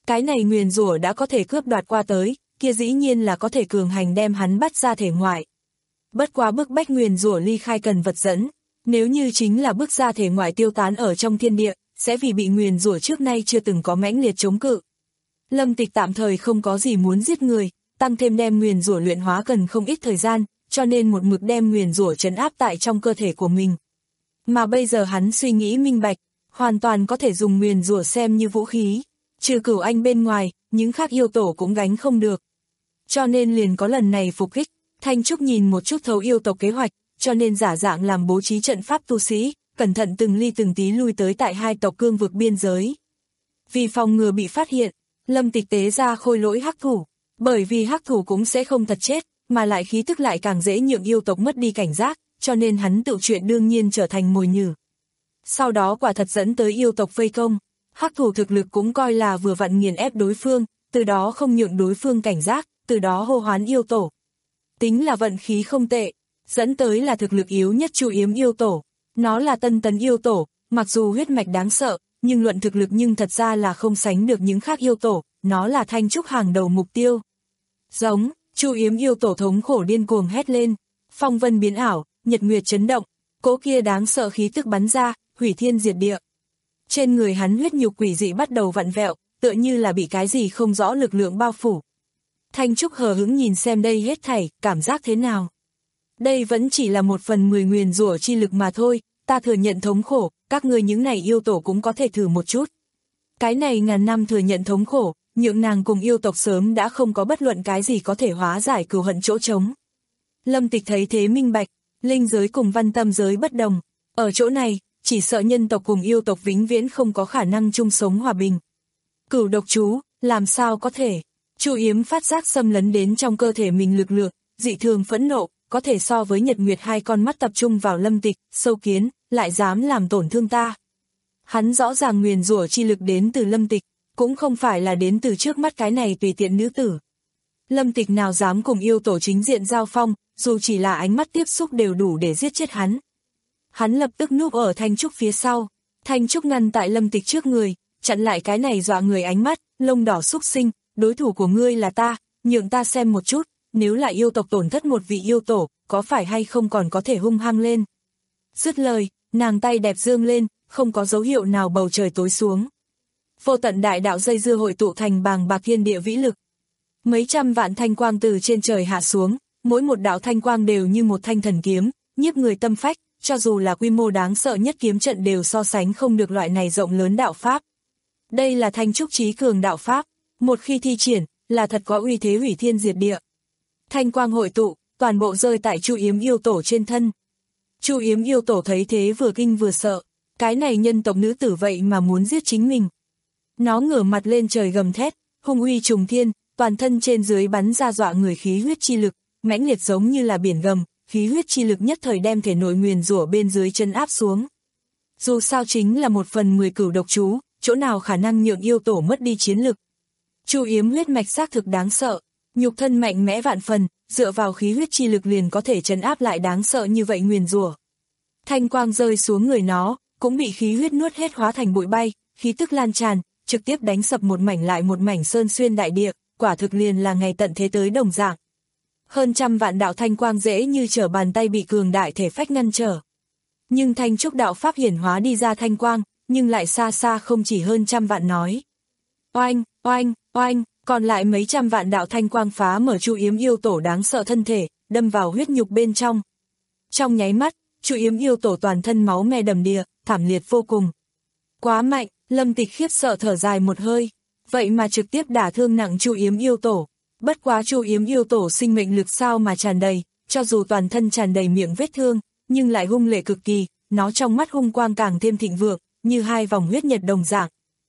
Cái này nguyền rủa đã có thể cướp đoạt qua tới, kia dĩ nhiên là có thể cường hành đem hắn bắt ra thể ngoại. Bất quá bức bách nguyền rủa ly khai cần vật dẫn, nếu như chính là bước ra thể ngoại tiêu tán ở trong thiên địa, sẽ vì bị nguyền rủa trước nay chưa từng có mãnh liệt chống cự. Lâm Tịch tạm thời không có gì muốn giết người, tăng thêm đem nguyền rủa luyện hóa cần không ít thời gian, cho nên một mực đem nguyền rủa trấn áp tại trong cơ thể của mình. Mà bây giờ hắn suy nghĩ minh bạch, hoàn toàn có thể dùng nguyền rủa xem như vũ khí, trừ Cửu Anh bên ngoài, những khác yêu tổ cũng gánh không được. Cho nên liền có lần này phục kích, Thanh Trúc nhìn một chút thấu yêu tộc kế hoạch, cho nên giả dạng làm bố trí trận pháp tu sĩ, cẩn thận từng ly từng tí lui tới tại hai tộc cương vực biên giới. Vì phòng ngừa bị phát hiện, Lâm Tịch tế ra khôi lỗi hắc thủ, bởi vì hắc thủ cũng sẽ không thật chết, mà lại khí tức lại càng dễ nhượng yêu tộc mất đi cảnh giác, cho nên hắn tự chuyện đương nhiên trở thành mồi nhử. Sau đó quả thật dẫn tới yêu tộc vây công, hắc thủ thực lực cũng coi là vừa vặn nghiền ép đối phương, từ đó không nhượng đối phương cảnh giác, từ đó hô hoán yêu tổ. Tính là vận khí không tệ, dẫn tới là thực lực yếu nhất Chu Yếm yêu tổ. Nó là tân tấn yêu tổ, mặc dù huyết mạch đáng sợ, nhưng luận thực lực nhưng thật ra là không sánh được những khác yêu tổ, nó là Thanh Trúc hàng đầu mục tiêu. Giống, Chu Yếm yêu tổ thống khổ điên cuồng hét lên, phong vân biến ảo, nhật nguyệt chấn động, cỗ kia đáng sợ khí tức bắn ra, hủy thiên diệt địa. Trên người hắn huyết nhục quỷ dị bắt đầu vặn vẹo, tựa như là bị cái gì không rõ lực lượng bao phủ. Thanh Trúc hờ hững nhìn xem đây hết thảy, cảm giác thế nào? Đây vẫn chỉ là một phần mười nguyền rủa chi lực mà thôi, ta thừa nhận thống khổ, các người những này yêu tổ cũng có thể thử một chút. Cái này ngàn năm thừa nhận thống khổ, nhượng nàng cùng yêu tộc sớm đã không có bất luận cái gì có thể hóa giải cừu hận chỗ trống. Lâm Tịch thấy thế minh bạch, linh giới cùng văn tâm giới bất đồng, ở chỗ này, chỉ sợ nhân tộc cùng yêu tộc vĩnh viễn không có khả năng chung sống hòa bình. Cửu độc chú, làm sao có thể? Chu Yếm phát giác xâm lấn đến trong cơ thể mình lực lượng, dị thường phẫn nộ, có thể so với nhật nguyệt hai con mắt tập trung vào Lâm Tịch, sâu kiến, lại dám làm tổn thương ta. Hắn rõ ràng nguyền rủa chi lực đến từ Lâm Tịch, cũng không phải là đến từ trước mắt cái này tùy tiện nữ tử. Lâm Tịch nào dám cùng yêu tổ chính diện giao phong, dù chỉ là ánh mắt tiếp xúc đều đủ để giết chết hắn. Hắn lập tức núp ở Thanh Trúc phía sau, Thanh Trúc ngăn tại Lâm Tịch trước người, chặn lại cái này dọa người ánh mắt, lông đỏ xúc sinh, đối thủ của ngươi là ta, nhượng ta xem một chút, nếu lại yêu tộc tổn thất một vị yêu tổ, có phải hay không còn có thể hung hăng lên. Dứt lời, nàng tay đẹp dương lên, không có dấu hiệu nào bầu trời tối xuống. Vô tận đại đạo dây dưa hội tụ thành bàng bạc thiên địa vĩ lực. Mấy trăm vạn thanh quang từ trên trời hạ xuống, mỗi một đạo thanh quang đều như một thanh thần kiếm, nhiếp người tâm phách, cho dù là quy mô đáng sợ nhất kiếm trận đều so sánh không được loại này rộng lớn đạo pháp. Đây là Thanh Trúc trí cường đạo pháp, một khi thi triển, là thật có uy thế hủy thiên diệt địa. Thanh quang hội tụ, toàn bộ rơi tại Chu Yếm yêu tổ trên thân. Chu Yếm yêu tổ thấy thế vừa kinh vừa sợ, cái này nhân tộc nữ tử vậy mà muốn giết chính mình. Nó ngửa mặt lên trời gầm thét, hung uy trùng thiên, toàn thân trên dưới bắn ra dọa người khí huyết chi lực, mãnh liệt giống như là biển gầm, khí huyết chi lực nhất thời đem thể nội nguyền rủa bên dưới chân áp xuống. Dù sao chính là một phần mười cửu độc chú, chỗ nào khả năng nhượng yêu tổ mất đi chiến lực. Chu Yếm huyết mạch xác thực đáng sợ, nhục thân mạnh mẽ vạn phần, dựa vào khí huyết chi lực liền có thể trấn áp lại đáng sợ như vậy nguyền rủa. Thanh quang rơi xuống người nó, cũng bị khí huyết nuốt hết hóa thành bụi bay, khí tức lan tràn, trực tiếp đánh sập một mảnh lại một mảnh sơn xuyên đại địa, quả thực liền là ngày tận thế tới đồng dạng. Hơn trăm vạn đạo thanh quang dễ như trở bàn tay bị cường đại thể phách ngăn trở. Nhưng Thanh Trúc đạo pháp hiển hóa đi ra thanh quang, nhưng lại xa xa không chỉ hơn trăm vạn nói. Oanh, oanh, oanh, còn lại mấy trăm vạn đạo thanh quang phá mở Chu Yếm yêu tổ đáng sợ thân thể, đâm vào huyết nhục bên trong. Trong nháy mắt, Chu Yếm yêu tổ toàn thân máu me đầm đìa, thảm liệt vô cùng. Quá mạnh, Lâm Tịch khiếp sợ thở dài một hơi, vậy mà trực tiếp đả thương nặng Chu Yếm yêu tổ. Bất quá Chu Yếm yêu tổ sinh mệnh lực sao mà tràn đầy, cho dù toàn thân tràn đầy miệng vết thương, nhưng lại hung lệ cực kỳ, nó trong mắt hung quang càng thêm thịnh vượng, như hai vòng huyết nhật đồng dạng.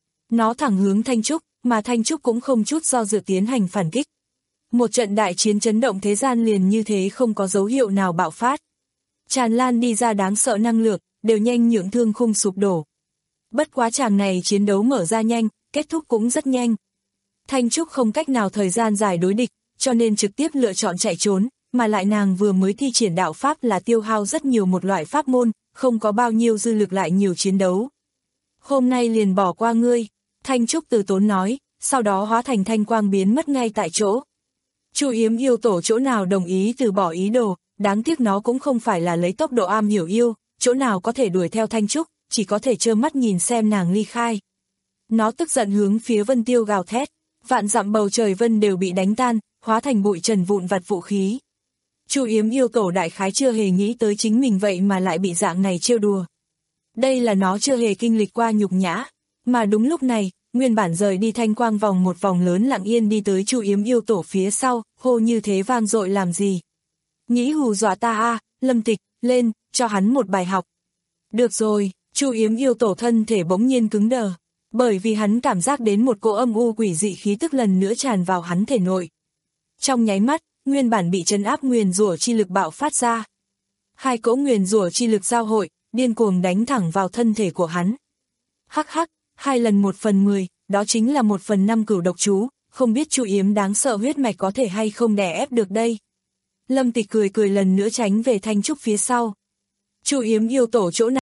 Nó thẳng hướng Thanh Trúc, mà Thanh Trúc cũng không chút do dự tiến hành phản kích. Một trận đại chiến chấn động thế gian liền như thế không có dấu hiệu nào bạo phát. Tràn lan đi ra đáng sợ năng lượng, đều nhanh nhượng thương khung sụp đổ. Bất quá chàng này chiến đấu mở ra nhanh, kết thúc cũng rất nhanh. Thanh Trúc không cách nào thời gian dài đối địch, cho nên trực tiếp lựa chọn chạy trốn, mà lại nàng vừa mới thi triển đạo pháp là tiêu hao rất nhiều một loại pháp môn, không có bao nhiêu dư lực lại nhiều chiến đấu. Hôm nay liền bỏ qua ngươi, Thanh Trúc từ tốn nói, sau đó hóa thành thanh quang biến mất ngay tại chỗ. Chu Yếm yêu tổ chỗ nào đồng ý từ bỏ ý đồ, đáng tiếc nó cũng không phải là lấy tốc độ am hiểu yêu, chỗ nào có thể đuổi theo Thanh Trúc, chỉ có thể trơ mắt nhìn xem nàng ly khai. Nó tức giận hướng phía Vân Tiêu gào thét, vạn dặm bầu trời vân đều bị đánh tan, hóa thành bụi trần vụn vặt vũ khí. Chu Yếm yêu tổ đại khái chưa hề nghĩ tới chính mình vậy mà lại bị dạng này trêu đùa. Đây là nó chưa hề kinh lịch qua nhục nhã, mà đúng lúc này, nguyên bản rời đi thanh quang vòng một vòng lớn lặng yên đi tới Chu Yếm yêu tổ phía sau, hô như thế vang dội làm gì. Nghĩ hù dọa ta a, à, Lâm Tịch, lên, cho hắn một bài học. Được rồi, Chu Yếm yêu tổ thân thể bỗng nhiên cứng đờ, bởi vì hắn cảm giác đến một cỗ âm u quỷ dị khí tức lần nữa tràn vào hắn thể nội. Trong nháy mắt, nguyên bản bị trấn áp nguyền rủa chi lực bạo phát ra. Hai cỗ nguyền rủa chi lực giao hội, điên cuồng đánh thẳng vào thân thể của hắn. Hắc hắc, hai lần một phần mười, đó chính là một phần năm cửu độc chú, không biết Chu Yếm đáng sợ huyết mạch có thể hay không đè ép được đây. Lâm Tịch cười cười lần nữa tránh về Thanh Trúc phía sau. Chu Yếm yêu tổ chỗ nào?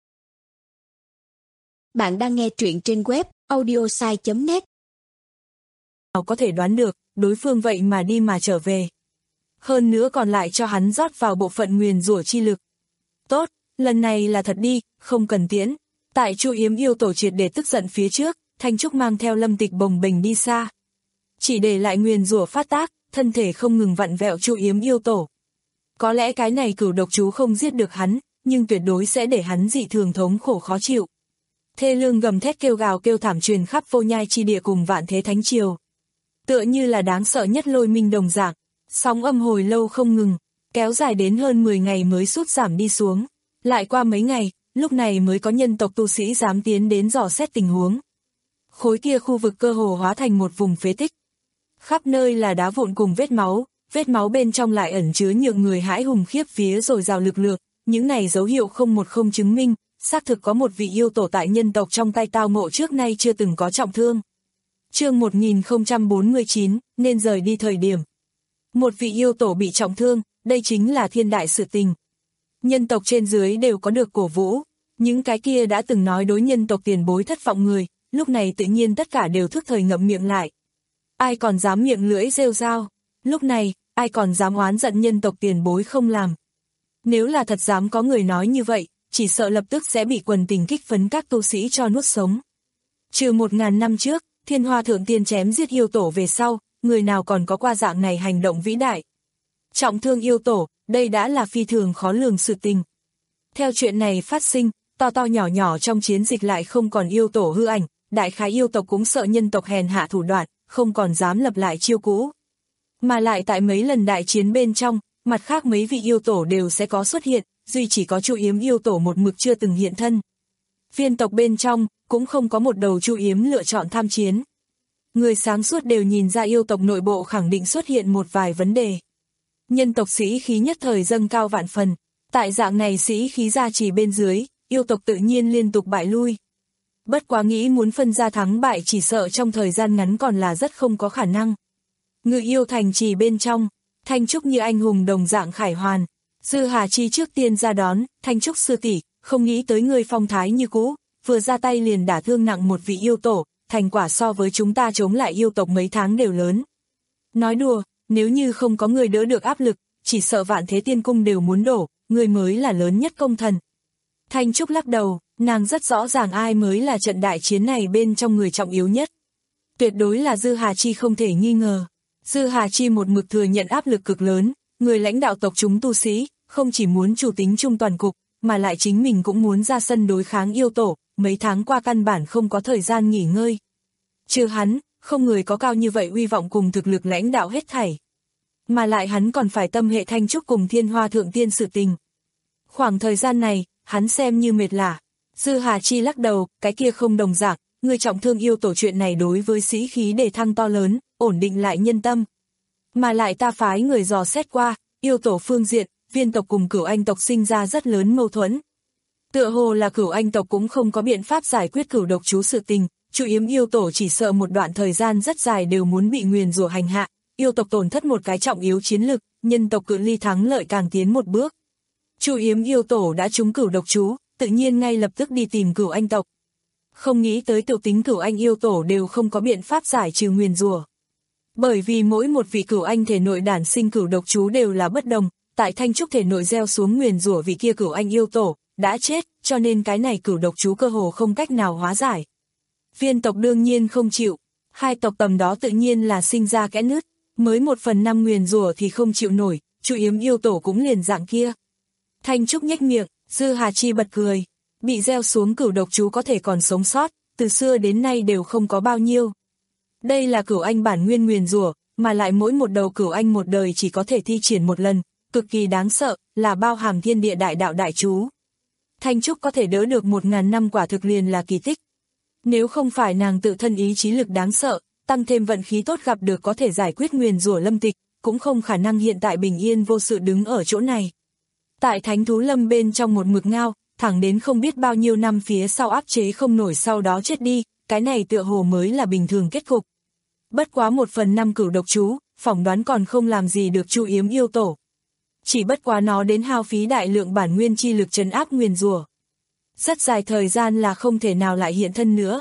Bạn đang nghe truyện trên web audiosai chấm net. Nào có thể đoán được, đối phương vậy mà đi mà trở về. Hơn nữa còn lại cho hắn rót vào bộ phận nguyền rủa chi lực. Tốt, lần này là thật đi, không cần tiễn. Tại Chu Yếm yêu tổ triệt để tức giận phía trước, Thanh Trúc mang theo Lâm Tịch bồng bềnh đi xa. Chỉ để lại nguyền rủa phát tác, thân thể không ngừng vặn vẹo Chu Yếm yêu tổ. Có lẽ cái này cửu độc chú không giết được hắn, nhưng tuyệt đối sẽ để hắn dị thường thống khổ khó chịu. Thê lương gầm thét kêu gào kêu thảm truyền khắp vô nhai chi địa cùng vạn thế thánh triều. Tựa như là đáng sợ nhất lôi minh đồng dạng, sóng âm hồi lâu không ngừng, kéo dài đến hơn mười ngày mới sút giảm đi xuống. Lại qua mấy ngày, lúc này mới có nhân tộc tu sĩ dám tiến đến dò xét tình huống. Khối kia khu vực cơ hồ hóa thành một vùng phế tích. Khắp nơi là đá vụn cùng vết máu, vết máu bên trong lại ẩn chứa nhượng người hãi hùng khiếp vía rồi rào lực lượng, những này dấu hiệu không một không chứng minh, xác thực có một vị yêu tổ tại nhân tộc trong tay tao ngộ trước nay chưa từng có trọng thương. Chương một nghìn không trăm bốn mươi chín, nên rời đi thời điểm. Một vị yêu tổ bị trọng thương, đây chính là thiên đại sự tình. Nhân tộc trên dưới đều có được cổ vũ, những cái kia đã từng nói đối nhân tộc tiền bối thất vọng người, lúc này tự nhiên tất cả đều thức thời ngậm miệng lại. Ai còn dám miệng lưỡi rêu rao, lúc này, ai còn dám oán giận nhân tộc tiền bối không làm. Nếu là thật dám có người nói như vậy, chỉ sợ lập tức sẽ bị quần tình kích phấn các tu sĩ cho nuốt sống. Trừ một ngàn năm trước, Thiên Hoa Thượng Tiên chém giết yêu tổ về sau, người nào còn có qua dạng này hành động vĩ đại. Trọng thương yêu tổ, đây đã là phi thường khó lường sự tình. Theo chuyện này phát sinh, to to nhỏ nhỏ trong chiến dịch lại không còn yêu tổ hư ảnh, đại khái yêu tộc cũng sợ nhân tộc hèn hạ thủ đoạn, không còn dám lập lại chiêu cũ. Mà lại tại mấy lần đại chiến bên trong, mặt khác mấy vị yêu tổ đều sẽ có xuất hiện, duy chỉ có Chu Yếm yêu tổ một mực chưa từng hiện thân. Viên tộc bên trong, cũng không có một đầu Chu Yếm lựa chọn tham chiến. Người sáng suốt đều nhìn ra yêu tộc nội bộ khẳng định xuất hiện một vài vấn đề. Nhân tộc sĩ khí nhất thời dâng cao vạn phần, tại dạng này sĩ khí gia trì bên dưới, yêu tộc tự nhiên liên tục bại lui. Bất quá nghĩ muốn phân ra thắng bại chỉ sợ trong thời gian ngắn còn là rất không có khả năng. Ngự yêu thành trì bên trong, Thanh Trúc như anh hùng đồng dạng khải hoàn. Dư Hà Chi trước tiên ra đón, Thanh Trúc sư tỷ, không nghĩ tới người phong thái như cũ, vừa ra tay liền đả thương nặng một vị yêu tổ, thành quả so với chúng ta chống lại yêu tộc mấy tháng đều lớn. Nói đùa, nếu như không có người đỡ được áp lực, chỉ sợ vạn thế tiên cung đều muốn đổ, người mới là lớn nhất công thần. Thanh Trúc lắc đầu, nàng rất rõ ràng ai mới là trận đại chiến này bên trong người trọng yếu nhất. Tuyệt đối là Dư Hà Chi không thể nghi ngờ. Dư Hà Chi một mực thừa nhận áp lực cực lớn, người lãnh đạo tộc chúng tu sĩ, không chỉ muốn chủ tính chung toàn cục, mà lại chính mình cũng muốn ra sân đối kháng yêu tổ, mấy tháng qua căn bản không có thời gian nghỉ ngơi. Trừ hắn, không người có cao như vậy uy vọng cùng thực lực lãnh đạo hết thảy. Mà lại hắn còn phải tâm hệ Thanh Trúc cùng Thiên Hoa Thượng Tiên sự tình. Khoảng thời gian này, hắn xem như mệt lả. Dư Hà Chi lắc đầu, cái kia không đồng dạng, người trọng thương yêu tổ chuyện này đối với sĩ khí đề thăng to lớn, ổn định lại nhân tâm. Mà lại ta phái người dò xét qua, yêu tổ phương diện, viên tộc cùng Cửu Anh tộc sinh ra rất lớn mâu thuẫn. Tựa hồ là Cửu Anh tộc cũng không có biện pháp giải quyết cửu độc chú sự tình, Chu Yếm yêu tổ chỉ sợ một đoạn thời gian rất dài đều muốn bị nguyền rủa hành hạ, yêu tộc tổn thất một cái trọng yếu chiến lực, nhân tộc cự ly thắng lợi càng tiến một bước. Chu Yếm yêu tổ đã trúng cửu độc chú, tự nhiên ngay lập tức đi tìm Cửu Anh tộc. Không nghĩ tới tiểu tính cửu anh yêu tổ đều không có biện pháp giải trừ nguyền rủa. Bởi vì mỗi một vị cửu anh thể nội đản sinh cửu độc chú đều là bất đồng, tại Thanh Trúc thể nội gieo xuống nguyền rủa vị kia cửu anh yêu tổ đã chết, cho nên cái này cửu độc chú cơ hồ không cách nào hóa giải. Viên tộc đương nhiên không chịu, hai tộc tầm đó tự nhiên là sinh ra kẽ nứt, mới một phần năm nguyền rủa thì không chịu nổi, Chu Yếm yêu tổ cũng liền dạng kia. Thanh Trúc nhếch miệng, Dư Hà Chi bật cười, bị gieo xuống cửu độc chú có thể còn sống sót, từ xưa đến nay đều không có bao nhiêu. Đây là cửu anh bản nguyên nguyền rủa, mà lại mỗi một đầu cửu anh một đời chỉ có thể thi triển một lần, cực kỳ đáng sợ, là bao hàm thiên địa đại đạo đại chú. Thanh Trúc có thể đỡ được một ngàn năm quả thực liền là kỳ tích. Nếu không phải nàng tự thân ý chí lực đáng sợ, tăng thêm vận khí tốt gặp được có thể giải quyết nguyền rủa Lâm Tịch, cũng không khả năng hiện tại bình yên vô sự đứng ở chỗ này. Tại Thánh Thú Lâm bên trong một mực ngao, thẳng đến không biết bao nhiêu năm phía sau áp chế không nổi sau đó chết đi, cái này tựa hồ mới là bình thường kết cục. Bất quá một phần năm cửu độc chú, phỏng đoán còn không làm gì được Chu Yếm yêu tổ. Chỉ bất quá nó đến hao phí đại lượng bản nguyên chi lực trấn áp nguyền rủa. Rất dài thời gian là không thể nào lại hiện thân nữa.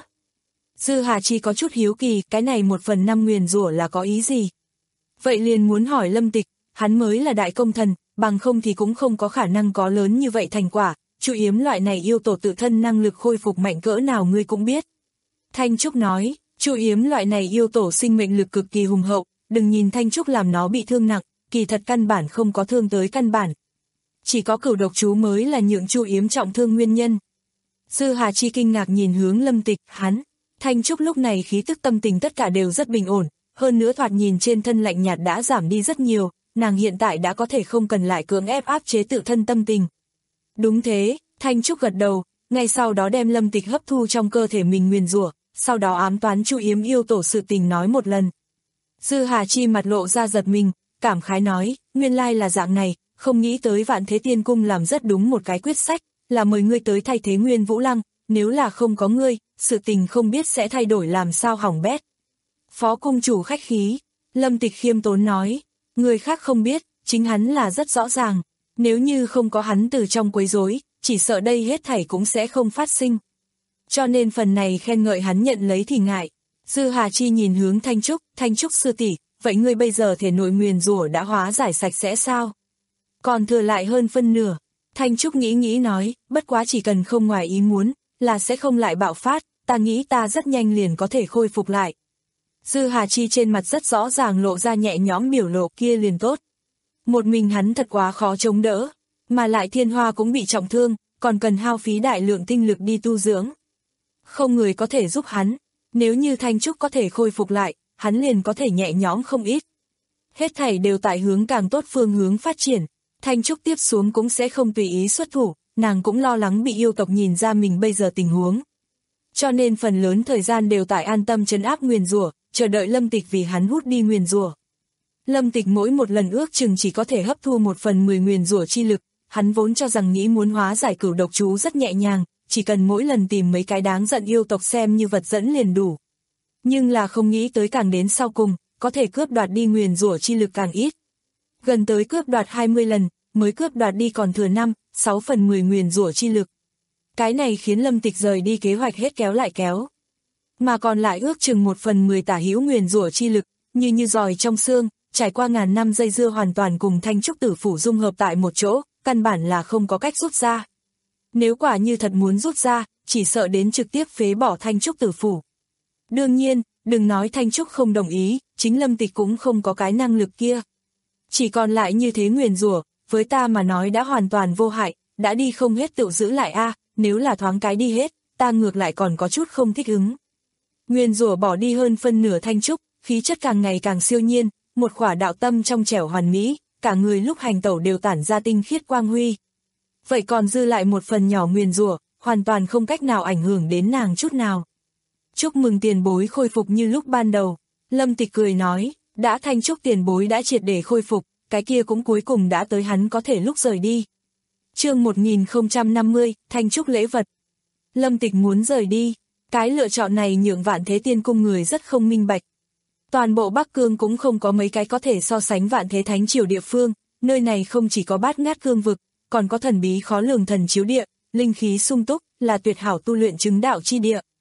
Dư Hà Chi có chút hiếu kỳ, cái này một phần năm nguyền rủa là có ý gì? Vậy liền muốn hỏi Lâm Tịch, hắn mới là đại công thần, bằng không thì cũng không có khả năng có lớn như vậy thành quả. Chu Yếm loại này yêu tổ tự thân năng lực khôi phục mạnh cỡ nào ngươi cũng biết. Thanh Trúc nói, Chu Yếm loại này yêu tổ sinh mệnh lực cực kỳ hùng hậu, đừng nhìn Thanh Trúc làm nó bị thương nặng, kỳ thật căn bản không có thương tới căn bản. Chỉ có cửu độc chú mới là nhượng Chu Yếm trọng thương nguyên nhân. Dư Hà Chi kinh ngạc nhìn hướng Lâm Tịch, hắn, Thanh Trúc lúc này khí tức tâm tình tất cả đều rất bình ổn, hơn nữa thoạt nhìn trên thân lạnh nhạt đã giảm đi rất nhiều, nàng hiện tại đã có thể không cần lại cưỡng ép áp chế tự thân tâm tình. Đúng thế, Thanh Trúc gật đầu, ngay sau đó đem Lâm Tịch hấp thu trong cơ thể mình nguyền rủa, sau đó ám toán Chu Yếm yêu tổ sự tình nói một lần. Dư Hà Chi mặt lộ ra giật mình, cảm khái nói, nguyên lai là dạng này, không nghĩ tới Vạn Thế Tiên Cung làm rất đúng một cái quyết sách, là mời ngươi tới thay thế Nguyên Vũ Lăng, nếu là không có ngươi, sự tình không biết sẽ thay đổi làm sao hỏng bét. Phó cung chủ khách khí, Lâm Tịch khiêm tốn nói, người khác không biết, chính hắn là rất rõ ràng, nếu như không có hắn từ trong quấy rối, chỉ sợ đây hết thảy cũng sẽ không phát sinh. Cho nên phần này khen ngợi hắn nhận lấy thì ngại. Dư Hà Chi nhìn hướng Thanh Trúc, Thanh Trúc sư tỷ, vậy ngươi bây giờ thể nội nguyền rủa đã hóa giải sạch sẽ sao? Còn thừa lại hơn phân nửa. Thanh Trúc nghĩ nghĩ nói, bất quá chỉ cần không ngoài ý muốn, là sẽ không lại bạo phát, ta nghĩ ta rất nhanh liền có thể khôi phục lại. Dư Hà Chi trên mặt rất rõ ràng lộ ra nhẹ nhõm biểu lộ, kia liền tốt. Một mình hắn thật quá khó chống đỡ, mà lại Thiên Hoa cũng bị trọng thương, còn cần hao phí đại lượng tinh lực đi tu dưỡng. Không người có thể giúp hắn, nếu như Thanh Trúc có thể khôi phục lại, hắn liền có thể nhẹ nhõm không ít. Hết thảy đều tại hướng càng tốt phương hướng phát triển, Thanh Trúc tiếp xuống cũng sẽ không tùy ý xuất thủ, nàng cũng lo lắng bị yêu tộc nhìn ra mình bây giờ tình huống. Cho nên phần lớn thời gian đều tại an tâm trấn áp nguyền rủa, chờ đợi Lâm Tịch vì hắn hút đi nguyền rủa. Lâm Tịch mỗi một lần ước chừng chỉ có thể hấp thu một phần mười nguyền rủa chi lực, hắn vốn cho rằng nghĩ muốn hóa giải cửu độc chú rất nhẹ nhàng, chỉ cần mỗi lần tìm mấy cái đáng giận yêu tộc xem như vật dẫn liền đủ. Nhưng là không nghĩ tới càng đến sau cùng, có thể cướp đoạt đi nguyền rủa chi lực càng ít. Gần tới cướp đoạt hai mươi lần, mới cướp đoạt đi còn thừa năm, sáu phần mười nguyền rủa chi lực. Cái này khiến Lâm Tịch rời đi kế hoạch hết kéo lại kéo. Mà còn lại ước chừng một phần mười tả hữu nguyền rủa chi lực, như như giòi trong xương, trải qua ngàn năm dây dưa hoàn toàn cùng Thanh Trúc tử phủ dung hợp tại một chỗ, căn bản là không có cách rút ra. Nếu quả như thật muốn rút ra, chỉ sợ đến trực tiếp phế bỏ Thanh Trúc tử phủ. Đương nhiên, đừng nói Thanh Trúc không đồng ý, chính Lâm Tịch cũng không có cái năng lực kia. Chỉ còn lại như thế nguyền rủa, với ta mà nói đã hoàn toàn vô hại, đã đi không hết tự giữ lại a, nếu là thoáng cái đi hết, ta ngược lại còn có chút không thích ứng. Nguyền rủa bỏ đi hơn phân nửa Thanh Trúc, khí chất càng ngày càng siêu nhiên, một khỏa đạo tâm trong trẻo hoàn mỹ, cả người lúc hành tẩu đều tản ra tinh khiết quang huy. Vậy còn dư lại một phần nhỏ nguyền rủa, hoàn toàn không cách nào ảnh hưởng đến nàng chút nào. Chúc mừng tiền bối khôi phục như lúc ban đầu. Lâm Tịch cười nói, đã Thanh Trúc tiền bối đã triệt để khôi phục, cái kia cũng cuối cùng đã tới hắn có thể lúc rời đi. Chương một nghìn không trăm năm mươi, Thanh Trúc lễ vật. Lâm Tịch muốn rời đi, cái lựa chọn này nhượng Vạn Thế Tiên Cung người rất không minh bạch. Toàn bộ Bắc Cương cũng không có mấy cái có thể so sánh Vạn Thế Thánh Triều địa phương, nơi này không chỉ có bát ngát cương vực, còn có thần bí khó lường thần chiếu địa, linh khí sung túc, là tuyệt hảo tu luyện chứng đạo chi địa.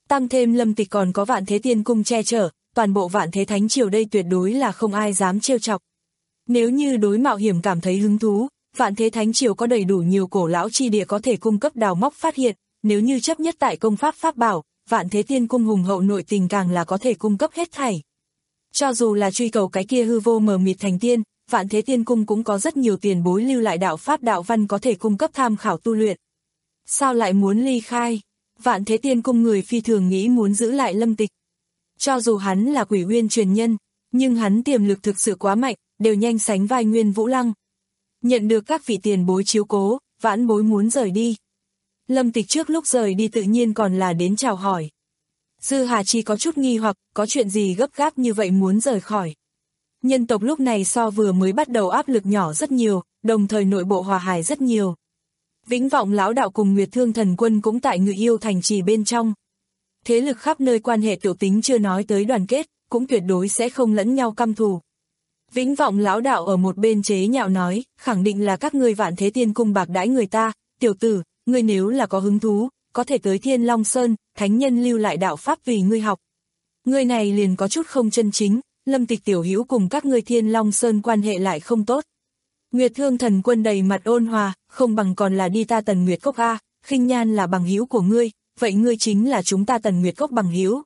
Tăng thêm Lâm Tịch còn có Vạn Thế Tiên Cung che chở, toàn bộ Vạn Thế Thánh Triều đây tuyệt đối là không ai dám trêu chọc. Nếu như đối mạo hiểm cảm thấy hứng thú, Vạn Thế Thánh Triều có đầy đủ nhiều cổ lão chi địa có thể cung cấp đào móc phát hiện, nếu như chấp nhất tại công pháp pháp bảo, Vạn Thế Tiên Cung hùng hậu nội tình càng là có thể cung cấp hết thảy. Cho dù là truy cầu cái kia hư vô mờ mịt thành tiên, Vạn Thế Tiên Cung cũng có rất nhiều tiền bối lưu lại đạo pháp đạo văn có thể cung cấp tham khảo tu luyện. Sao lại muốn ly khai? Vạn Thế Tiên Cung người phi thường nghĩ muốn giữ lại Lâm Tịch. Cho dù hắn là Quỷ Uyên truyền nhân, nhưng hắn tiềm lực thực sự quá mạnh, đều nhanh sánh vai Nguyên Vũ Lăng. Nhận được các vị tiền bối chiếu cố, vãn bối muốn rời đi. Lâm Tịch trước lúc rời đi tự nhiên còn là đến chào hỏi. Dư Hà Chi có chút nghi hoặc, có chuyện gì gấp gáp như vậy muốn rời khỏi. Nhân tộc lúc này so vừa mới bắt đầu áp lực nhỏ rất nhiều, đồng thời nội bộ hòa hài rất nhiều. Vĩnh Vọng lão đạo cùng Nguyệt Thương Thần Quân cũng tại Ngự Yêu thành trì bên trong. Thế lực khắp nơi quan hệ tiểu tính chưa nói tới đoàn kết, cũng tuyệt đối sẽ không lẫn nhau căm thù. Vĩnh Vọng lão đạo ở một bên chế nhạo nói, khẳng định là các ngươi Vạn Thế Tiên Cung bạc đãi người ta, tiểu tử, ngươi nếu là có hứng thú, có thể tới Thiên Long Sơn, thánh nhân lưu lại đạo pháp vì ngươi học. Ngươi này liền có chút không chân chính, Lâm Tịch tiểu hữu cùng các ngươi Thiên Long Sơn quan hệ lại không tốt. Nguyệt Thương Thần Quân đầy mặt ôn hòa, không bằng còn là đi ta Tần Nguyệt Cốc a, Khinh Nhan là bằng hữu của ngươi, vậy ngươi chính là chúng ta Tần Nguyệt Cốc bằng hữu.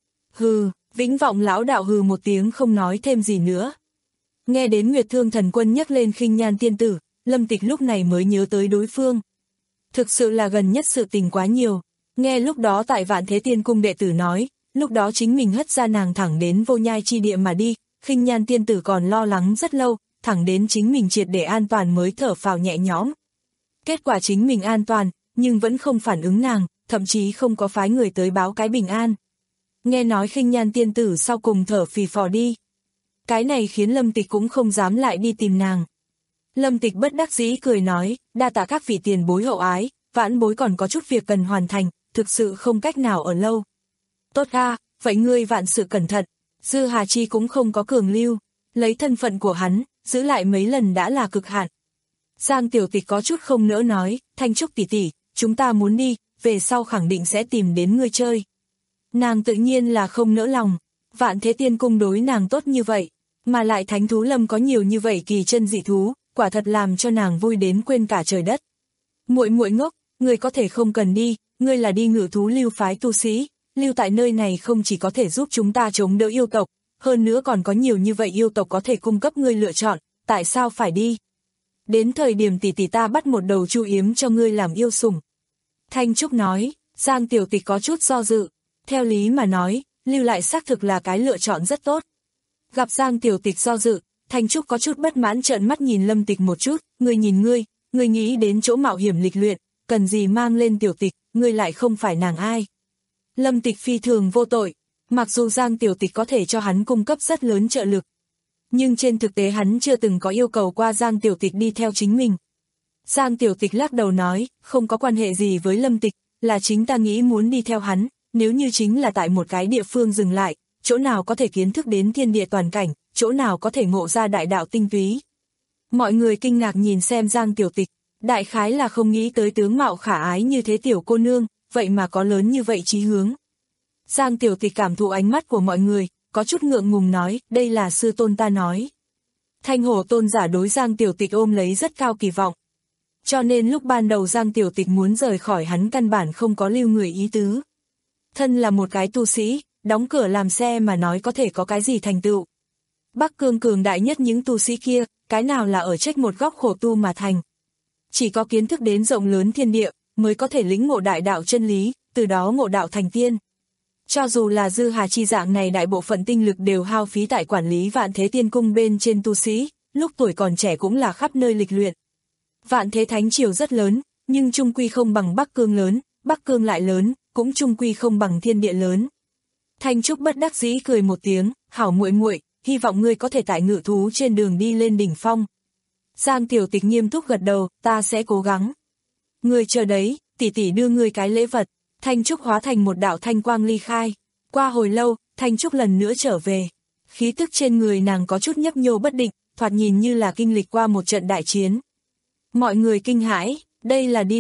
Hừ, Vĩnh Vọng lão đạo hừ một tiếng không nói thêm gì nữa. Nghe đến Nguyệt Thương Thần Quân nhắc lên Khinh Nhan tiên tử, Lâm Tịch lúc này mới nhớ tới đối phương. Thực sự là gần nhất sự tình quá nhiều, nghe lúc đó tại Vạn Thế Tiên Cung đệ tử nói, lúc đó chính mình hất ra nàng thẳng đến Vô Nhai chi địa mà đi, Khinh Nhan tiên tử còn lo lắng rất lâu, thẳng đến chính mình triệt để an toàn mới thở phào nhẹ nhõm. Kết quả chính mình an toàn, nhưng vẫn không phản ứng nàng, thậm chí không có phái người tới báo cái bình an. Nghe nói Khinh Nhan tiên tử sau cùng thở phì phò đi. Cái này khiến Lâm Tịch cũng không dám lại đi tìm nàng. Lâm Tịch bất đắc dĩ cười nói, đa tạ các vị tiền bối hậu ái, vãn bối còn có chút việc cần hoàn thành, thực sự không cách nào ở lâu. Tốt a, vậy ngươi vạn sự cẩn thận. Dư Hà Chi cũng không có cường lưu, lấy thân phận của hắn, giữ lại mấy lần đã là cực hạn. Giang Tiểu Tịch có chút không nỡ nói, Thanh Trúc tỷ tỷ, chúng ta muốn đi, về sau khẳng định sẽ tìm đến ngươi chơi. Nàng tự nhiên là không nỡ lòng, Vạn Thế Tiên Cung đối nàng tốt như vậy, mà lại Thánh Thú Lâm có nhiều như vậy kỳ chân dị thú, quả thật làm cho nàng vui đến quên cả trời đất. Muội muội ngốc, ngươi có thể không cần đi, ngươi là đi Ngự Thú lưu phái tu sĩ, lưu tại nơi này không chỉ có thể giúp chúng ta chống đỡ yêu tộc, hơn nữa còn có nhiều như vậy yêu tộc có thể cung cấp ngươi lựa chọn, tại sao phải đi? Đến thời điểm tỷ tỷ ta bắt một đầu chu yếm cho ngươi làm yêu sủng. Thanh Trúc nói, Giang Tiểu Tịch có chút do dự, theo lý mà nói, lưu lại xác thực là cái lựa chọn rất tốt. Gặp Giang Tiểu Tịch do dự, Thanh Trúc có chút bất mãn trợn mắt nhìn Lâm Tịch một chút, ngươi nhìn ngươi, ngươi nghĩ đến chỗ mạo hiểm lịch luyện, cần gì mang lên Tiểu Tịch, ngươi lại không phải nàng ai. Lâm Tịch phi thường vô tội, mặc dù Giang Tiểu Tịch có thể cho hắn cung cấp rất lớn trợ lực, nhưng trên thực tế hắn chưa từng có yêu cầu qua Giang Tiểu Tịch đi theo chính mình. Giang Tiểu Tịch lắc đầu nói, không có quan hệ gì với Lâm Tịch, là chính ta nghĩ muốn đi theo hắn, nếu như chính là tại một cái địa phương dừng lại, chỗ nào có thể kiến thức đến thiên địa toàn cảnh, chỗ nào có thể ngộ ra đại đạo tinh túy. Mọi người kinh ngạc nhìn xem Giang Tiểu Tịch, đại khái là không nghĩ tới tướng mạo khả ái như thế tiểu cô nương, vậy mà có lớn như vậy chí hướng. Giang Tiểu Tịch cảm thụ ánh mắt của mọi người, có chút ngượng ngùng nói, đây là sư tôn ta nói. Thanh Hổ tôn giả đối Giang Tiểu Tịch ôm lấy rất cao kỳ vọng. Cho nên lúc ban đầu Giang Tiểu Tịch muốn rời khỏi hắn căn bản không có lưu người ý tứ. Thân là một cái tu sĩ, đóng cửa làm xe mà nói có thể có cái gì thành tựu. Bắc Cương cường đại nhất những tu sĩ kia, cái nào là ở trách một góc khổ tu mà thành. Chỉ có kiến thức đến rộng lớn thiên địa, mới có thể lĩnh ngộ đại đạo chân lý, từ đó ngộ đạo thành tiên. Cho dù là Dư Hà Chi dạng này đại bộ phận tinh lực đều hao phí tại quản lý Vạn Thế Tiên Cung bên trên tu sĩ, lúc tuổi còn trẻ cũng là khắp nơi lịch luyện. Vạn Thế Thánh Triều rất lớn, nhưng chung quy không bằng Bắc Cương lớn, Bắc Cương lại lớn, cũng chung quy không bằng thiên địa lớn. Thanh Trúc bất đắc dĩ cười một tiếng, hảo muội muội, hy vọng ngươi có thể tại Ngự Thú trên đường đi lên đỉnh phong. Giang Tiểu Tịch nghiêm túc gật đầu, ta sẽ cố gắng. Ngươi chờ đấy, tỷ tỷ đưa ngươi cái lễ vật. Thanh Trúc hóa thành một đạo thanh quang ly khai. Qua hồi lâu, Thanh Trúc lần nữa trở về. Khí tức trên người nàng có chút nhấp nhô bất định, thoạt nhìn như là kinh lịch qua một trận đại chiến. Mọi người kinh hãi, đây là đi đâu?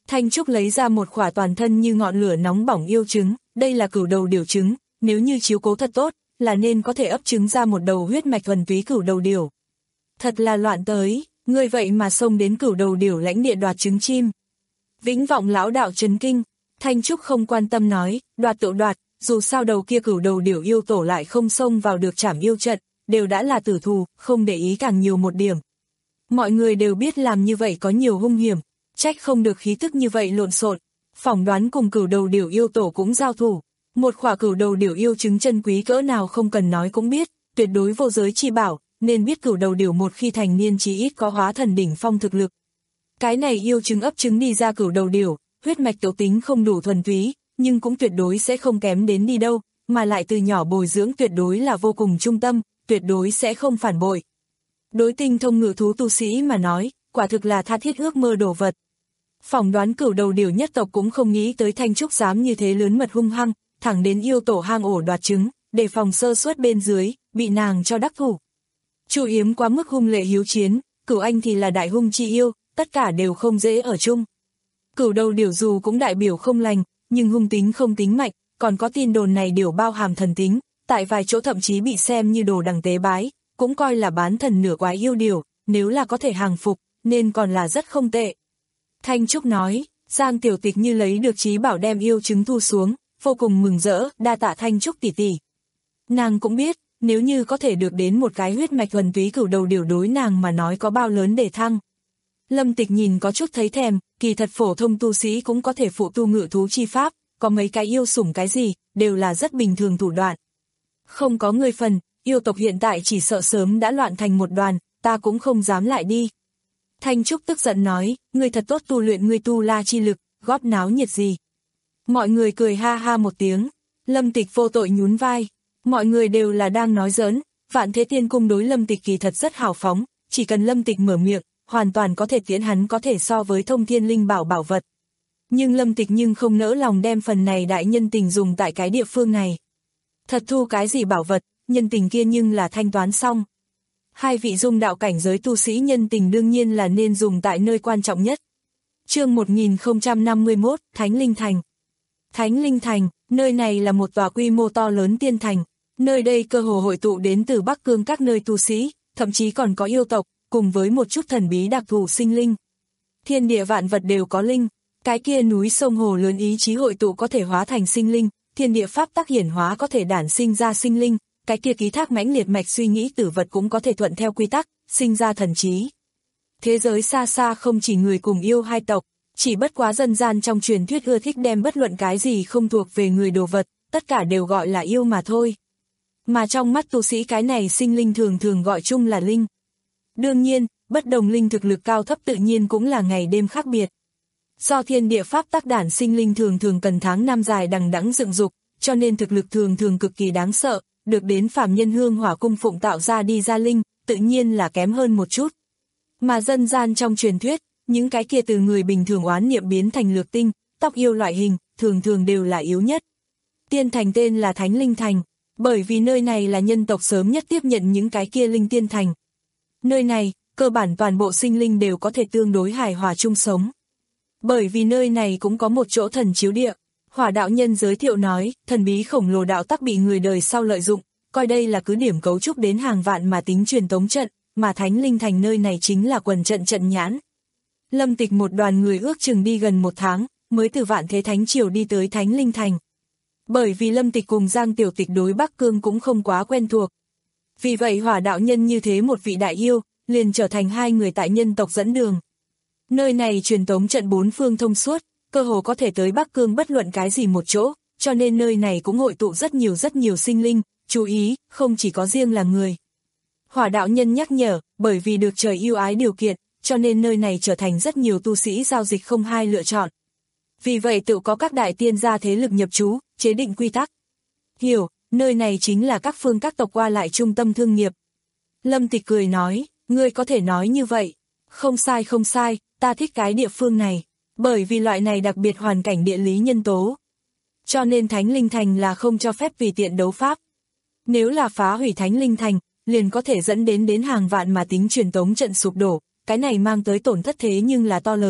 Thanh Trúc lấy ra một quả toàn thân như ngọn lửa nóng bỏng yêu trứng, đây là cửu đầu điểu trứng, nếu như chiếu cố thật tốt, là nên có thể ấp trứng ra một đầu huyết mạch thuần túy cửu đầu điểu. Thật là loạn tới, người vậy mà xông đến cửu đầu điểu lãnh địa đoạt trứng chim. Vĩnh Vọng lão đạo chấn kinh, Thanh Trúc không quan tâm nói, đoạt tự đoạt, dù sao đầu kia cửu đầu điểu yêu tổ lại không xông vào được trảm yêu trận, đều đã là tử thù, không để ý càng nhiều một điểm. Mọi người đều biết làm như vậy có nhiều hung hiểm, trách không được khí tức như vậy lộn xộn, phỏng đoán cùng cửu đầu điểu yêu tổ cũng giao thủ. Một quả cửu đầu điểu yêu trứng chân quý cỡ nào không cần nói cũng biết, tuyệt đối vô giới chi bảo, nên biết cửu đầu điểu một khi thành niên chí ít có hóa thần đỉnh phong thực lực. Cái này yêu trứng ấp trứng đi ra cửu đầu điểu, huyết mạch tổ tính không đủ thuần túy, nhưng cũng tuyệt đối sẽ không kém đến đi đâu, mà lại từ nhỏ bồi dưỡng tuyệt đối là vô cùng trung tâm, tuyệt đối sẽ không phản bội. Đối tinh thông ngự thú tu sĩ mà nói, quả thực là tha thiết ước mơ đồ vật. Phỏng đoán cửu đầu điểu nhất tộc cũng không nghĩ tới Thanh Trúc dám như thế lớn mật hung hăng, thẳng đến yêu tổ hang ổ đoạt trứng, để phòng sơ suất bên dưới, bị nàng cho đắc thủ. Chu Yếm quá mức hung lệ hiếu chiến, Cửu Anh thì là đại hung chi yêu, tất cả đều không dễ ở chung. Cửu đầu điểu dù cũng đại biểu không lành, nhưng hung tính không tính mạnh, còn có tin đồn này điểu bao hàm thần tính, tại vài chỗ thậm chí bị xem như đồ đằng tế bái, cũng coi là bán thần nửa quái yêu điểu, nếu là có thể hàng phục, nên còn là rất không tệ. Thanh Trúc nói, Giang Tiểu Tịch như lấy được trí bảo đem yêu trứng thu xuống, vô cùng mừng rỡ, đa tạ Thanh Trúc tỷ tỷ. Nàng cũng biết, nếu như có thể được đến một cái huyết mạch thuần túy cửu đầu điểu đối nàng mà nói có bao lớn để thăng. Lâm Tịch nhìn có chút thấy thèm, kỳ thật phổ thông tu sĩ cũng có thể phụ tu ngự thú chi pháp, có mấy cái yêu sủng cái gì, đều là rất bình thường thủ đoạn. Không có người phần, yêu tộc hiện tại chỉ sợ sớm đã loạn thành một đoàn, ta cũng không dám lại đi. Thanh Trúc tức giận nói, ngươi thật tốt tu luyện ngươi tu la chi lực, góp náo nhiệt gì. Mọi người cười ha ha một tiếng, Lâm Tịch vô tội nhún vai, mọi người đều là đang nói giỡn, Vạn Thế Tiên Cung đối Lâm Tịch kỳ thật rất hào phóng, chỉ cần Lâm Tịch mở miệng, hoàn toàn có thể tiễn hắn có thể so với thông thiên linh bảo bảo vật. Nhưng Lâm Tịch nhưng không nỡ lòng đem phần này đại nhân tình dùng tại cái địa phương này. Thật thu cái gì bảo vật, nhân tình kia nhưng là thanh toán xong. Hai vị dung đạo cảnh giới tu sĩ nhân tình đương nhiên là nên dùng tại nơi quan trọng nhất. Chương một nghìn không trăm năm mươi mốt, Thánh Linh Thành. Thánh Linh Thành, nơi này là một tòa quy mô to lớn tiên thành. Nơi đây cơ hồ hội tụ đến từ Bắc Cương các nơi tu sĩ, thậm chí còn có yêu tộc, cùng với một chút thần bí đặc thù sinh linh. Thiên địa vạn vật đều có linh, cái kia núi sông hồ lớn ý chí hội tụ có thể hóa thành sinh linh, thiên địa pháp tắc hiển hóa có thể đản sinh ra sinh linh, cái kia ký thác mãnh liệt mạch suy nghĩ tử vật cũng có thể thuận theo quy tắc, sinh ra thần trí. Thế giới xa xa không chỉ người cùng yêu hai tộc, chỉ bất quá dân gian trong truyền thuyết ưa thích đem bất luận cái gì không thuộc về người đồ vật, tất cả đều gọi là yêu mà thôi. Mà trong mắt tu sĩ cái này sinh linh thường thường gọi chung là linh. Đương nhiên, bất đồng linh thực lực cao thấp tự nhiên cũng là ngày đêm khác biệt. Do thiên địa pháp tắc đản sinh linh thường thường cần tháng năm dài đằng đẵng dựng dục, cho nên thực lực thường thường cực kỳ đáng sợ, được đến phàm nhân hương hỏa cung phụng tạo ra đi ra linh, tự nhiên là kém hơn một chút. Mà dân gian trong truyền thuyết, những cái kia từ người bình thường oán niệm biến thành lược tinh, tóc yêu loại hình, thường thường đều là yếu nhất. Tiên thành tên là Thánh Linh Thành, bởi vì nơi này là nhân tộc sớm nhất tiếp nhận những cái kia linh tiên thành. Nơi này, cơ bản toàn bộ sinh linh đều có thể tương đối hài hòa chung sống. Bởi vì nơi này cũng có một chỗ thần chiếu địa. Hỏa đạo nhân giới thiệu nói, thần bí khổng lồ đạo tắc bị người đời sau lợi dụng, coi đây là cứ điểm cấu trúc đến hàng vạn mà tính truyền tống trận, mà Thánh Linh Thành nơi này chính là quần trận trận nhãn. Lâm Tịch một đoàn người ước chừng đi gần một tháng, mới từ Vạn Thế Thánh Triều đi tới Thánh Linh Thành. Bởi vì Lâm Tịch cùng Giang Tiểu Tịch đối Bắc Cương cũng không quá quen thuộc. Vì vậy hỏa đạo nhân như thế một vị đại yêu, liền trở thành hai người tại nhân tộc dẫn đường. Nơi này truyền tống trận bốn phương thông suốt, cơ hồ có thể tới Bắc Cương bất luận cái gì một chỗ, cho nên nơi này cũng hội tụ rất nhiều rất nhiều sinh linh, chú ý, không chỉ có riêng là người. Hỏa đạo nhân nhắc nhở, bởi vì được trời yêu ái điều kiện, cho nên nơi này trở thành rất nhiều tu sĩ giao dịch không hai lựa chọn. Vì vậy tự có các đại tiên gia thế lực nhập trú, chế định quy tắc. Hiểu, nơi này chính là các phương các tộc qua lại trung tâm thương nghiệp. Lâm Tịch cười nói, ngươi có thể nói như vậy. Không sai không sai, ta thích cái địa phương này. Bởi vì loại này đặc biệt hoàn cảnh địa lý nhân tố. Cho nên Thánh Linh Thành là không cho phép tùy tiện đấu pháp. Nếu là phá hủy Thánh Linh Thành, liền có thể dẫn đến đến hàng vạn mà tính truyền tống trận sụp đổ. Cái này mang tới tổn thất thế nhưng là to lớn,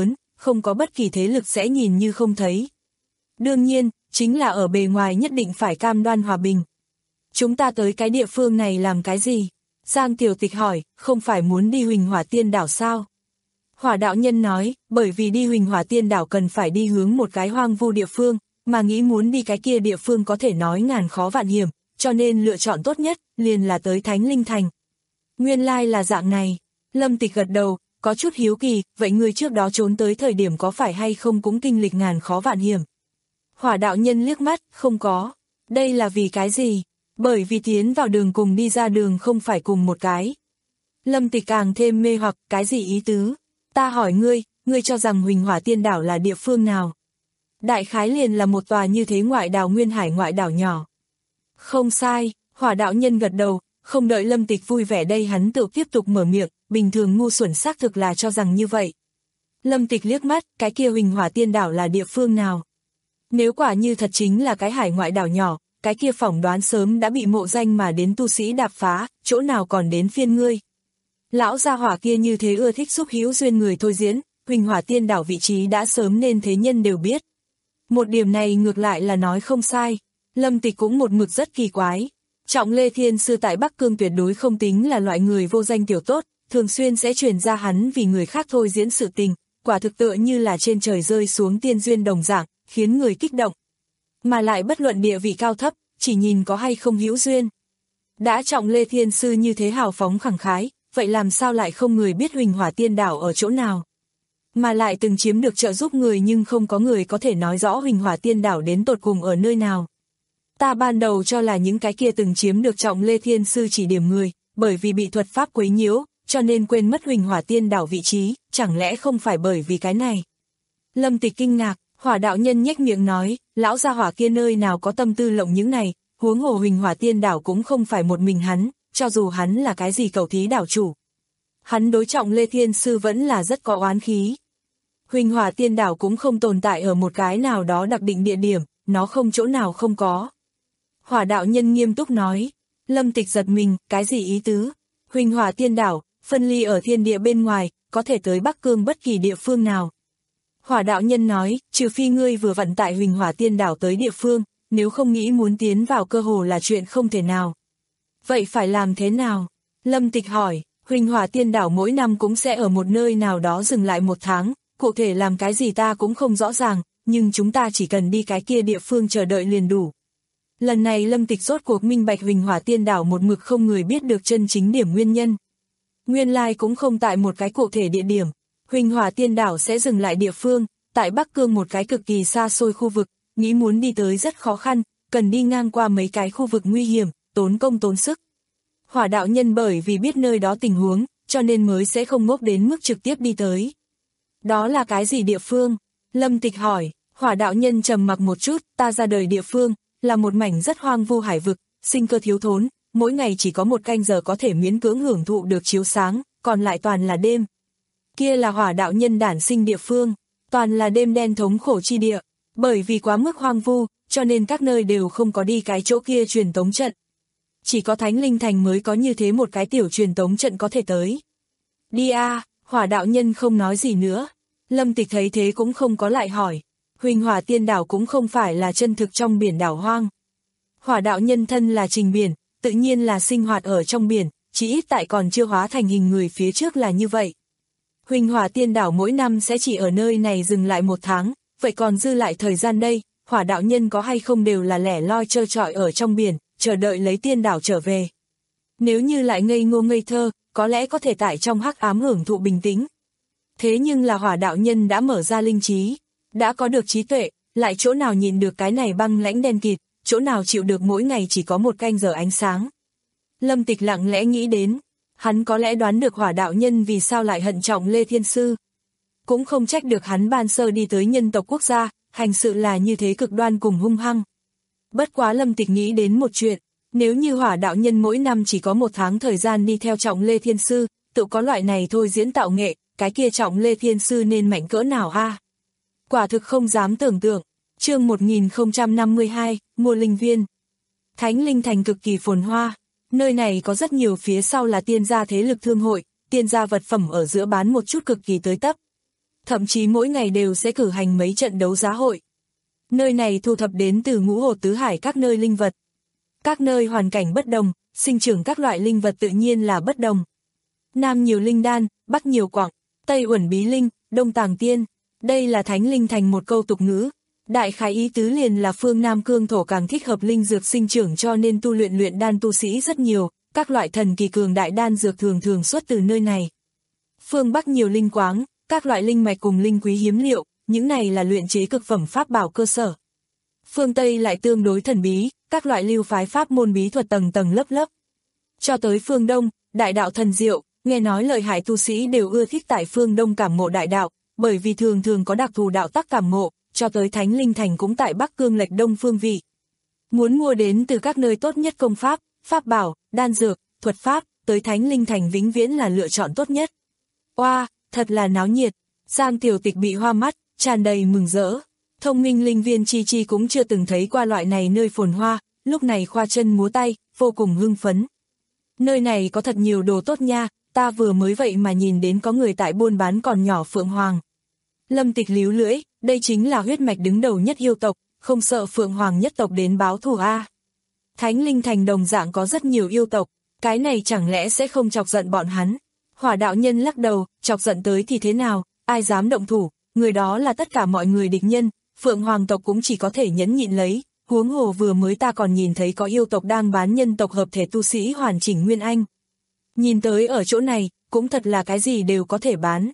không có bất kỳ thế lực sẽ nhìn như không thấy. Đương nhiên, chính là ở bề ngoài nhất định phải cam đoan hòa bình. Chúng ta tới cái địa phương này làm cái gì? Giang Tiểu Tịch hỏi, không phải muốn đi Huỳnh Hỏa Tiên Đảo sao? Hỏa đạo nhân nói, bởi vì đi Huỳnh Hỏa Tiên Đảo cần phải đi hướng một cái hoang vu địa phương, mà nghĩ muốn đi cái kia địa phương có thể nói ngàn khó vạn hiểm, cho nên lựa chọn tốt nhất, liền là tới Thánh Linh Thành. Nguyên lai là dạng này. Lâm Tịch gật đầu, có chút hiếu kỳ, vậy người trước đó trốn tới thời điểm có phải hay không cũng kinh lịch ngàn khó vạn hiểm? Hỏa đạo nhân liếc mắt, không có. Đây là vì cái gì? Bởi vì tiến vào đường cùng đi ra đường không phải cùng một cái. Lâm Tịch càng thêm mê hoặc, cái gì ý tứ? Ta hỏi ngươi, ngươi cho rằng Huỳnh Hỏa Tiên Đảo là địa phương nào? Đại khái liền là một tòa như thế ngoại đảo nguyên hải ngoại đảo nhỏ. Không sai, hỏa đạo nhân gật đầu, không đợi Lâm Tịch vui vẻ đây hắn tự tiếp tục mở miệng, bình thường ngu xuẩn xác thực là cho rằng như vậy. Lâm Tịch liếc mắt, cái kia Huỳnh Hỏa Tiên Đảo là địa phương nào? Nếu quả như thật chính là cái hải ngoại đảo nhỏ, cái kia phỏng đoán sớm đã bị mộ danh mà đến tu sĩ đạp phá, chỗ nào còn đến phiên ngươi. Lão gia hỏa kia như thế ưa thích xúc hữu duyên người thôi diễn, Huỳnh Hỏa Tiên Đảo vị trí đã sớm nên thế nhân đều biết. Một điểm này ngược lại là nói không sai, Lâm Tịch cũng một mực rất kỳ quái. Trọng Lê Thiên Sư tại Bắc Cương tuyệt đối không tính là loại người vô danh tiểu tốt, thường xuyên sẽ truyền ra hắn vì người khác thôi diễn sự tình, quả thực tựa như là trên trời rơi xuống tiên duyên đồng dạng, khiến người kích động. Mà lại bất luận địa vị cao thấp, chỉ nhìn có hay không hữu duyên. Đã Trọng Lê Thiên Sư như thế hào phóng khẳng khái, vậy làm sao lại không người biết Huỳnh Hỏa Tiên Đảo ở chỗ nào? Mà lại từng chiếm được trợ giúp người nhưng không có người có thể nói rõ Huỳnh Hỏa Tiên Đảo đến tột cùng ở nơi nào. Ta ban đầu cho là những cái kia từng chiếm được Trọng Lê Thiên Sư chỉ điểm người, bởi vì bị thuật pháp quấy nhiễu, cho nên quên mất Huỳnh Hỏa Tiên Đảo vị trí, chẳng lẽ không phải bởi vì cái này? Lâm Tịch kinh ngạc, hỏa đạo nhân nhếch miệng nói, lão gia hỏa kia nơi nào có tâm tư lộng những này, huống hồ Huỳnh Hỏa Tiên Đảo cũng không phải một mình hắn, cho dù hắn là cái gì cầu thí đảo chủ. Hắn đối Trọng Lê Thiên Sư vẫn là rất có oán khí. Huỳnh Hỏa Tiên Đảo cũng không tồn tại ở một cái nào đó đặc định địa điểm, nó không chỗ nào không có. Hỏa đạo nhân nghiêm túc nói, Lâm Tịch giật mình, cái gì ý tứ? Huỳnh Hỏa Tiên Đảo, phân ly ở thiên địa bên ngoài, có thể tới Bắc Cương bất kỳ địa phương nào. Hỏa đạo nhân nói, trừ phi ngươi vừa vặn tại Huỳnh Hỏa Tiên Đảo tới địa phương, nếu không nghĩ muốn tiến vào cơ hồ là chuyện không thể nào. Vậy phải làm thế nào? Lâm Tịch hỏi, Huỳnh Hỏa Tiên Đảo mỗi năm cũng sẽ ở một nơi nào đó dừng lại một tháng, cụ thể làm cái gì ta cũng không rõ ràng, nhưng chúng ta chỉ cần đi cái kia địa phương chờ đợi liền đủ. Lần này Lâm Tịch rốt cuộc minh bạch Huỳnh Hỏa Tiên Đảo một mực không người biết được chân chính điểm nguyên nhân. Nguyên lai cũng không tại một cái cụ thể địa điểm, Huỳnh Hỏa Tiên Đảo sẽ dừng lại địa phương, tại Bắc Cương một cái cực kỳ xa xôi khu vực, nghĩ muốn đi tới rất khó khăn, cần đi ngang qua mấy cái khu vực nguy hiểm, tốn công tốn sức. Hỏa đạo nhân bởi vì biết nơi đó tình huống, cho nên mới sẽ không ngốc đến mức trực tiếp đi tới. Đó là cái gì địa phương? Lâm Tịch hỏi, hỏa đạo nhân trầm mặc một chút, ta ra đời địa phương, là một mảnh rất hoang vu hải vực, sinh cơ thiếu thốn, mỗi ngày chỉ có một canh giờ có thể miễn cưỡng hưởng thụ được chiếu sáng, còn lại toàn là đêm. Kia là hỏa đạo nhân đản sinh địa phương, toàn là đêm đen thống khổ chi địa, bởi vì quá mức hoang vu, cho nên các nơi đều không có đi cái chỗ kia truyền tống trận. Chỉ có Thánh Linh Thành mới có như thế một cái tiểu truyền tống trận có thể tới. Đi a, hỏa đạo nhân không nói gì nữa. Lâm Tịch thấy thế cũng không có lại hỏi. Huỳnh Hỏa Tiên Đảo cũng không phải là chân thực trong biển đảo hoang. Hỏa đạo nhân thân là trình biển, tự nhiên là sinh hoạt ở trong biển, chỉ ít tại còn chưa hóa thành hình người phía trước là như vậy. Huỳnh Hỏa Tiên Đảo mỗi năm sẽ chỉ ở nơi này dừng lại một tháng, vậy còn dư lại thời gian đây, hỏa đạo nhân có hay không đều là lẻ loi trơ trọi ở trong biển, chờ đợi lấy tiên đảo trở về. Nếu như lại ngây ngô ngây thơ, có lẽ có thể tại trong hắc ám hưởng thụ bình tĩnh. Thế nhưng là hỏa đạo nhân đã mở ra linh trí, đã có được trí tuệ, lại chỗ nào nhìn được cái này băng lãnh đen kịt, chỗ nào chịu được mỗi ngày chỉ có một canh giờ ánh sáng. Lâm Tịch lặng lẽ nghĩ đến, hắn có lẽ đoán được hỏa đạo nhân vì sao lại hận Trọng Lê Thiên Sư. Cũng không trách được hắn ban sơ đi tới nhân tộc quốc gia, hành sự là như thế cực đoan cùng hung hăng. Bất quá Lâm Tịch nghĩ đến một chuyện, nếu như hỏa đạo nhân mỗi năm chỉ có một tháng thời gian đi theo Trọng Lê Thiên Sư, tự có loại này thôi diễn tạo nghệ, cái kia Trọng Lê Thiên Sư nên mạnh cỡ nào a? Quả thực không dám tưởng tượng. Chương một nghìn không trăm năm mươi hai, mua linh viên. Thánh Linh Thành cực kỳ phồn hoa, nơi này có rất nhiều phía sau là tiên gia thế lực thương hội, tiên gia vật phẩm ở giữa bán một chút cực kỳ tới tấp. thậm chí mỗi ngày đều sẽ cử hành mấy trận đấu giá hội. Nơi này thu thập đến từ ngũ hồ tứ hải các nơi linh vật. Các nơi hoàn cảnh bất đồng, sinh trưởng các loại linh vật tự nhiên là bất đồng. Nam nhiều linh đan, Bắc nhiều quặng, Tây uẩn bí linh, Đông tàng tiên. Đây là Thánh Linh Thành một câu tục ngữ. Đại khái ý tứ liền là phương Nam cương thổ càng thích hợp linh dược sinh trưởng, cho nên tu luyện luyện đan tu sĩ rất nhiều, các loại thần kỳ cường đại đan dược thường thường xuất từ nơi này. Phương Bắc nhiều linh quáng, các loại linh mạch cùng linh quý hiếm liệu, những này là luyện chế cực phẩm pháp bảo cơ sở. Phương Tây lại tương đối thần bí, các loại lưu phái pháp môn bí thuật tầng tầng lớp lớp. Cho tới phương Đông, đại đạo thần diệu, nghe nói lợi hại tu sĩ đều ưa thích tại phương Đông cảm ngộ đại đạo, bởi vì thường thường có đặc thù đạo tắc cảm ngộ, cho tới Thánh Linh Thành cũng tại Bắc Cương lệch Đông phương vị. Muốn mua đến từ các nơi tốt nhất công pháp, pháp bảo, đan dược, thuật pháp, tới Thánh Linh Thành vĩnh viễn là lựa chọn tốt nhất. Oa, thật là náo nhiệt. Giang Tiểu Tịch bị hoa mắt, tràn đầy mừng rỡ. Thông minh linh viên Chi Chi cũng chưa từng thấy qua loại này nơi phồn hoa, lúc này khoa chân múa tay, vô cùng hưng phấn. Nơi này có thật nhiều đồ tốt nha, ta vừa mới vậy mà nhìn đến có người tại buôn bán còn nhỏ Phượng Hoàng. Lâm Tịch líu lưỡi, đây chính là huyết mạch đứng đầu nhất yêu tộc, không sợ Phượng Hoàng nhất tộc đến báo thù a. Thánh Linh Thành đồng dạng có rất nhiều yêu tộc, cái này chẳng lẽ sẽ không chọc giận bọn hắn. Hỏa đạo nhân lắc đầu, chọc giận tới thì thế nào, ai dám động thủ, người đó là tất cả mọi người địch nhân, Phượng Hoàng tộc cũng chỉ có thể nhẫn nhịn lấy, huống hồ vừa mới ta còn nhìn thấy có yêu tộc đang bán nhân tộc hợp thể tu sĩ hoàn chỉnh nguyên anh. Nhìn tới ở chỗ này, cũng thật là cái gì đều có thể bán.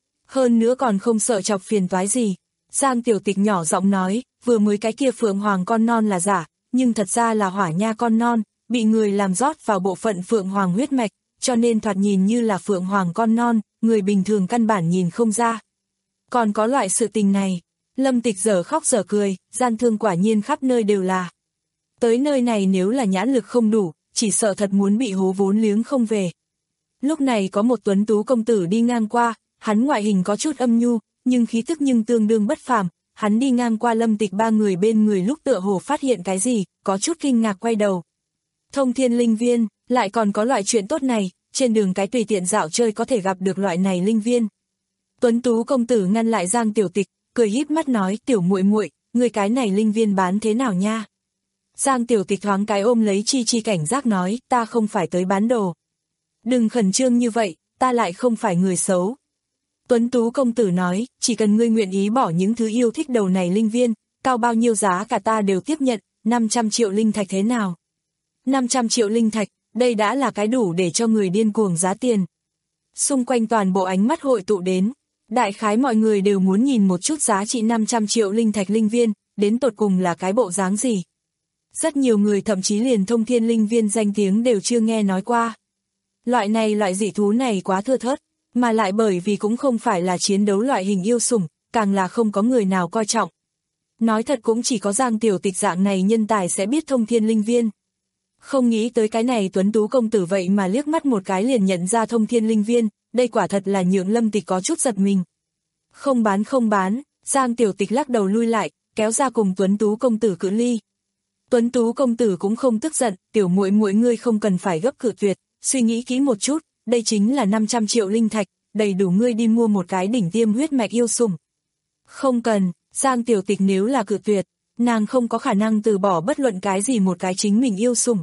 Hơn nữa còn không sợ chọc phiền toái gì. Giang Tiểu Tịch nhỏ giọng nói, vừa mới cái kia Phượng Hoàng con non là giả, nhưng thật ra là Hỏa Nha con non, bị người làm rót vào bộ phận Phượng Hoàng huyết mạch, cho nên thoạt nhìn như là Phượng Hoàng con non, người bình thường căn bản nhìn không ra. Còn có loại sự tình này, Lâm Tịch dở khóc dở cười, gian thương quả nhiên khắp nơi đều là. Tới nơi này nếu là nhãn lực không đủ, chỉ sợ thật muốn bị hố vốn liếng không về. Lúc này có một tuấn tú công tử đi ngang qua, hắn ngoại hình có chút âm nhu, nhưng khí tức nhưng tương đương bất phàm. Hắn đi ngang qua Lâm Tịch ba người bên người lúc tựa hồ phát hiện cái gì, có chút kinh ngạc quay đầu. Thông Thiên Linh Viên, lại còn có loại chuyện tốt này, trên đường cái tùy tiện dạo chơi có thể gặp được loại này linh viên. Tuấn tú công tử ngăn lại Giang Tiểu Tịch, cười híp mắt nói, tiểu muội muội, người cái này linh viên bán thế nào nha? Giang Tiểu Tịch thoáng cái ôm lấy Chi Chi cảnh giác nói, ta không phải tới bán đồ. Đừng khẩn trương như vậy, ta lại không phải người xấu. Tuấn tú công tử nói, chỉ cần ngươi nguyện ý bỏ những thứ yêu thích đầu này linh viên, cao bao nhiêu giá cả ta đều tiếp nhận, năm trăm triệu linh thạch thế nào? năm trăm triệu linh thạch, đây đã là cái đủ để cho người điên cuồng giá tiền. Xung quanh toàn bộ ánh mắt hội tụ đến, đại khái mọi người đều muốn nhìn một chút giá trị năm trăm triệu linh thạch linh viên, đến tột cùng là cái bộ dáng gì. Rất nhiều người thậm chí liền Thông Thiên Linh Viên danh tiếng đều chưa nghe nói qua. Loại này loại dị thú này quá thưa thớt, mà lại bởi vì cũng không phải là chiến đấu loại hình yêu sủng, càng là không có người nào coi trọng. Nói thật cũng chỉ có Giang Tiểu Tịch dạng này nhân tài sẽ biết Thông Thiên Linh Viên. Không nghĩ tới cái này tuấn tú công tử vậy mà liếc mắt một cái liền nhận ra Thông Thiên Linh Viên, đây quả thật là nhượng Lâm Tịch có chút giật mình. Không bán không bán, Giang Tiểu Tịch lắc đầu lui lại, kéo ra cùng tuấn tú công tử cự ly. Tuấn tú công tử cũng không tức giận, tiểu muội muội ngươi không cần phải gấp cự tuyệt, suy nghĩ kỹ một chút, đây chính là năm trăm triệu linh thạch, đầy đủ ngươi đi mua một cái đỉnh tiêm huyết mạch yêu sủng. Không cần, Giang Tiểu Tịch nếu là cự tuyệt, nàng không có khả năng từ bỏ bất luận cái gì một cái chính mình yêu sủng.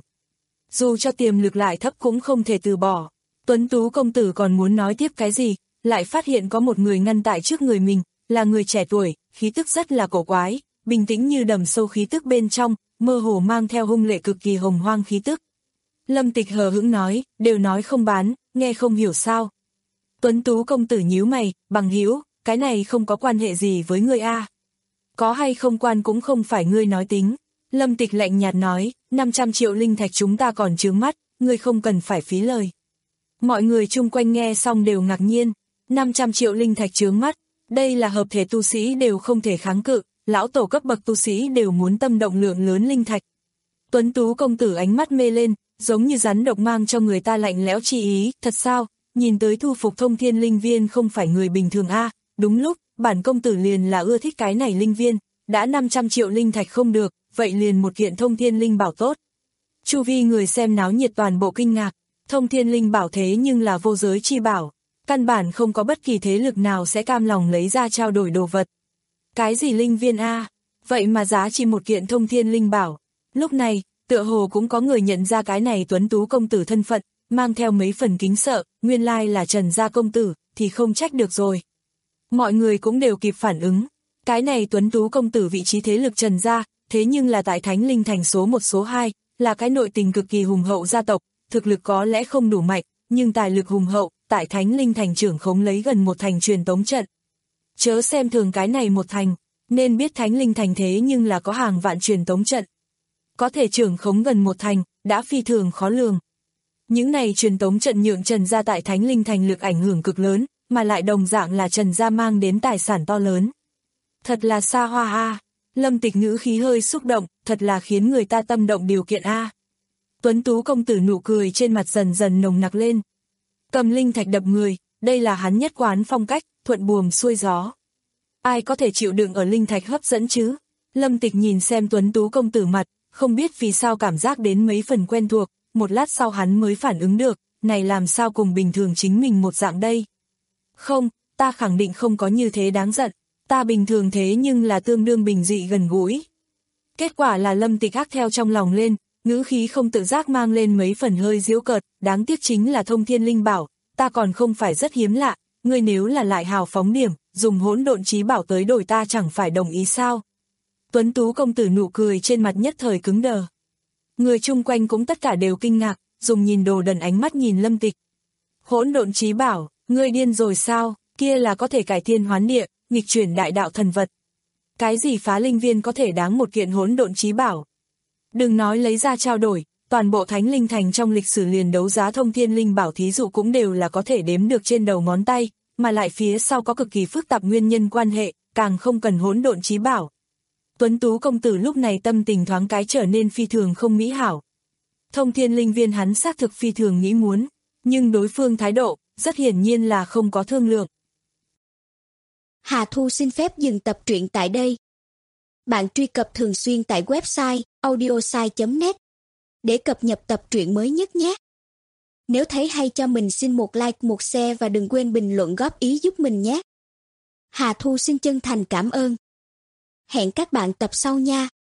Dù cho tiềm lực lại thấp cũng không thể từ bỏ. Tuấn tú công tử còn muốn nói tiếp cái gì, lại phát hiện có một người ngăn tại trước người mình, là người trẻ tuổi, khí tức rất là cổ quái, bình tĩnh như đầm sâu khí tức bên trong, mơ hồ mang theo hung lệ cực kỳ hồng hoang khí tức. Lâm Tịch hờ hững nói, đều nói không bán, nghe không hiểu sao. Tuấn tú công tử nhíu mày, bằng hữu, cái này không có quan hệ gì với ngươi a. Có hay không quan cũng không phải ngươi nói tính. Lâm Tịch lạnh nhạt nói, năm trăm triệu linh thạch chúng ta còn chướng mắt, ngươi không cần phải phí lời. Mọi người chung quanh nghe xong đều ngạc nhiên, năm trăm triệu linh thạch chướng mắt, đây là hợp thể tu sĩ đều không thể kháng cự, lão tổ cấp bậc tu sĩ đều muốn tâm động lượng lớn linh thạch. Tuấn tú công tử ánh mắt mê lên, giống như rắn độc mang cho người ta lạnh lẽo chi ý, thật sao, nhìn tới thu phục Thông Thiên Linh Viên không phải người bình thường a. Đúng lúc, bản công tử liền là ưa thích cái này linh viên, đã năm trăm triệu linh thạch không được, vậy liền một kiện Thông Thiên Linh bảo tốt. Chu vi người xem náo nhiệt toàn bộ kinh ngạc, Thông Thiên Linh bảo thế nhưng là vô giới chi bảo. căn bản không có bất kỳ thế lực nào sẽ cam lòng lấy ra trao đổi đồ vật. Cái gì linh viên a? Vậy mà giá trị một kiện thông thiên linh bảo. Lúc này, tựa hồ cũng có người nhận ra cái này tuấn tú công tử thân phận, mang theo mấy phần kính sợ, nguyên lai là Trần gia công tử, thì không trách được rồi. Mọi người cũng đều kịp phản ứng. Cái này tuấn tú công tử vị trí thế lực Trần gia, thế nhưng là tại Thánh Linh Thành số một số hai, là cái nội tình cực kỳ hùng hậu gia tộc, thực lực có lẽ không đủ mạnh, nhưng tài lực hùng hậu, tại Thánh Linh Thành trưởng khống lấy gần một thành truyền tống trận. Chớ xem thường cái này một thành, nên biết Thánh Linh Thành thế nhưng là có hàng vạn truyền tống trận. Có thể trưởng khống gần một thành, đã phi thường khó lường. Những này truyền tống trận nhượng Trần gia tại Thánh Linh Thành lực ảnh hưởng cực lớn, mà lại đồng dạng là Trần gia mang đến tài sản to lớn. Thật là xa hoa a. Lâm Tịch ngữ khí hơi xúc động, thật là khiến người ta tâm động điều kiện a. Tuấn tú công tử nụ cười trên mặt dần dần nồng nặc lên. Cầm linh thạch đập người, đây là hắn nhất quán phong cách, thuận buồm xuôi gió. Ai có thể chịu đựng ở linh thạch hấp dẫn chứ? Lâm Tịch nhìn xem tuấn tú công tử mặt, không biết vì sao cảm giác đến mấy phần quen thuộc, một lát sau hắn mới phản ứng được, này làm sao cùng bình thường chính mình một dạng đây. Không, ta khẳng định không có như thế đáng giận, ta bình thường thế nhưng là tương đương bình dị gần gũi. Kết quả là Lâm Tịch ác theo trong lòng lên, ngữ khí không tự giác mang lên mấy phần hơi giễu cợt, đáng tiếc chính là thông thiên linh bảo, ta còn không phải rất hiếm lạ, ngươi nếu là lại hào phóng điểm, dùng hỗn độn chí bảo tới đổi ta chẳng phải đồng ý sao. Tuấn tú công tử nụ cười trên mặt nhất thời cứng đờ. Người chung quanh cũng tất cả đều kinh ngạc, dùng nhìn đồ đần ánh mắt nhìn Lâm Tịch. Hỗn độn chí bảo, ngươi điên rồi sao, kia là có thể cải thiên hoán địa, nghịch chuyển đại đạo thần vật. Cái gì phá linh viên có thể đáng một kiện hỗn độn chí bảo. Đừng nói lấy ra trao đổi, toàn bộ Thánh Linh Thành trong lịch sử liền đấu giá thông thiên linh bảo thí dụ cũng đều là có thể đếm được trên đầu ngón tay, mà lại phía sau có cực kỳ phức tạp nguyên nhân quan hệ, càng không cần hỗn độn chí bảo. Tuấn tú công tử lúc này tâm tình thoáng cái trở nên phi thường không mỹ hảo. Thông thiên linh viên hắn xác thực phi thường nghĩ muốn, nhưng đối phương thái độ, rất hiển nhiên là không có thương lượng. Hà Thu xin phép dừng tập truyện tại đây. Bạn truy cập thường xuyên tại website audiosai chấm net để cập nhật tập truyện mới nhất nhé. Nếu thấy hay cho mình xin một like, một share và đừng quên bình luận góp ý giúp mình nhé. Hà Thu xin chân thành cảm ơn. Hẹn các bạn tập sau nha.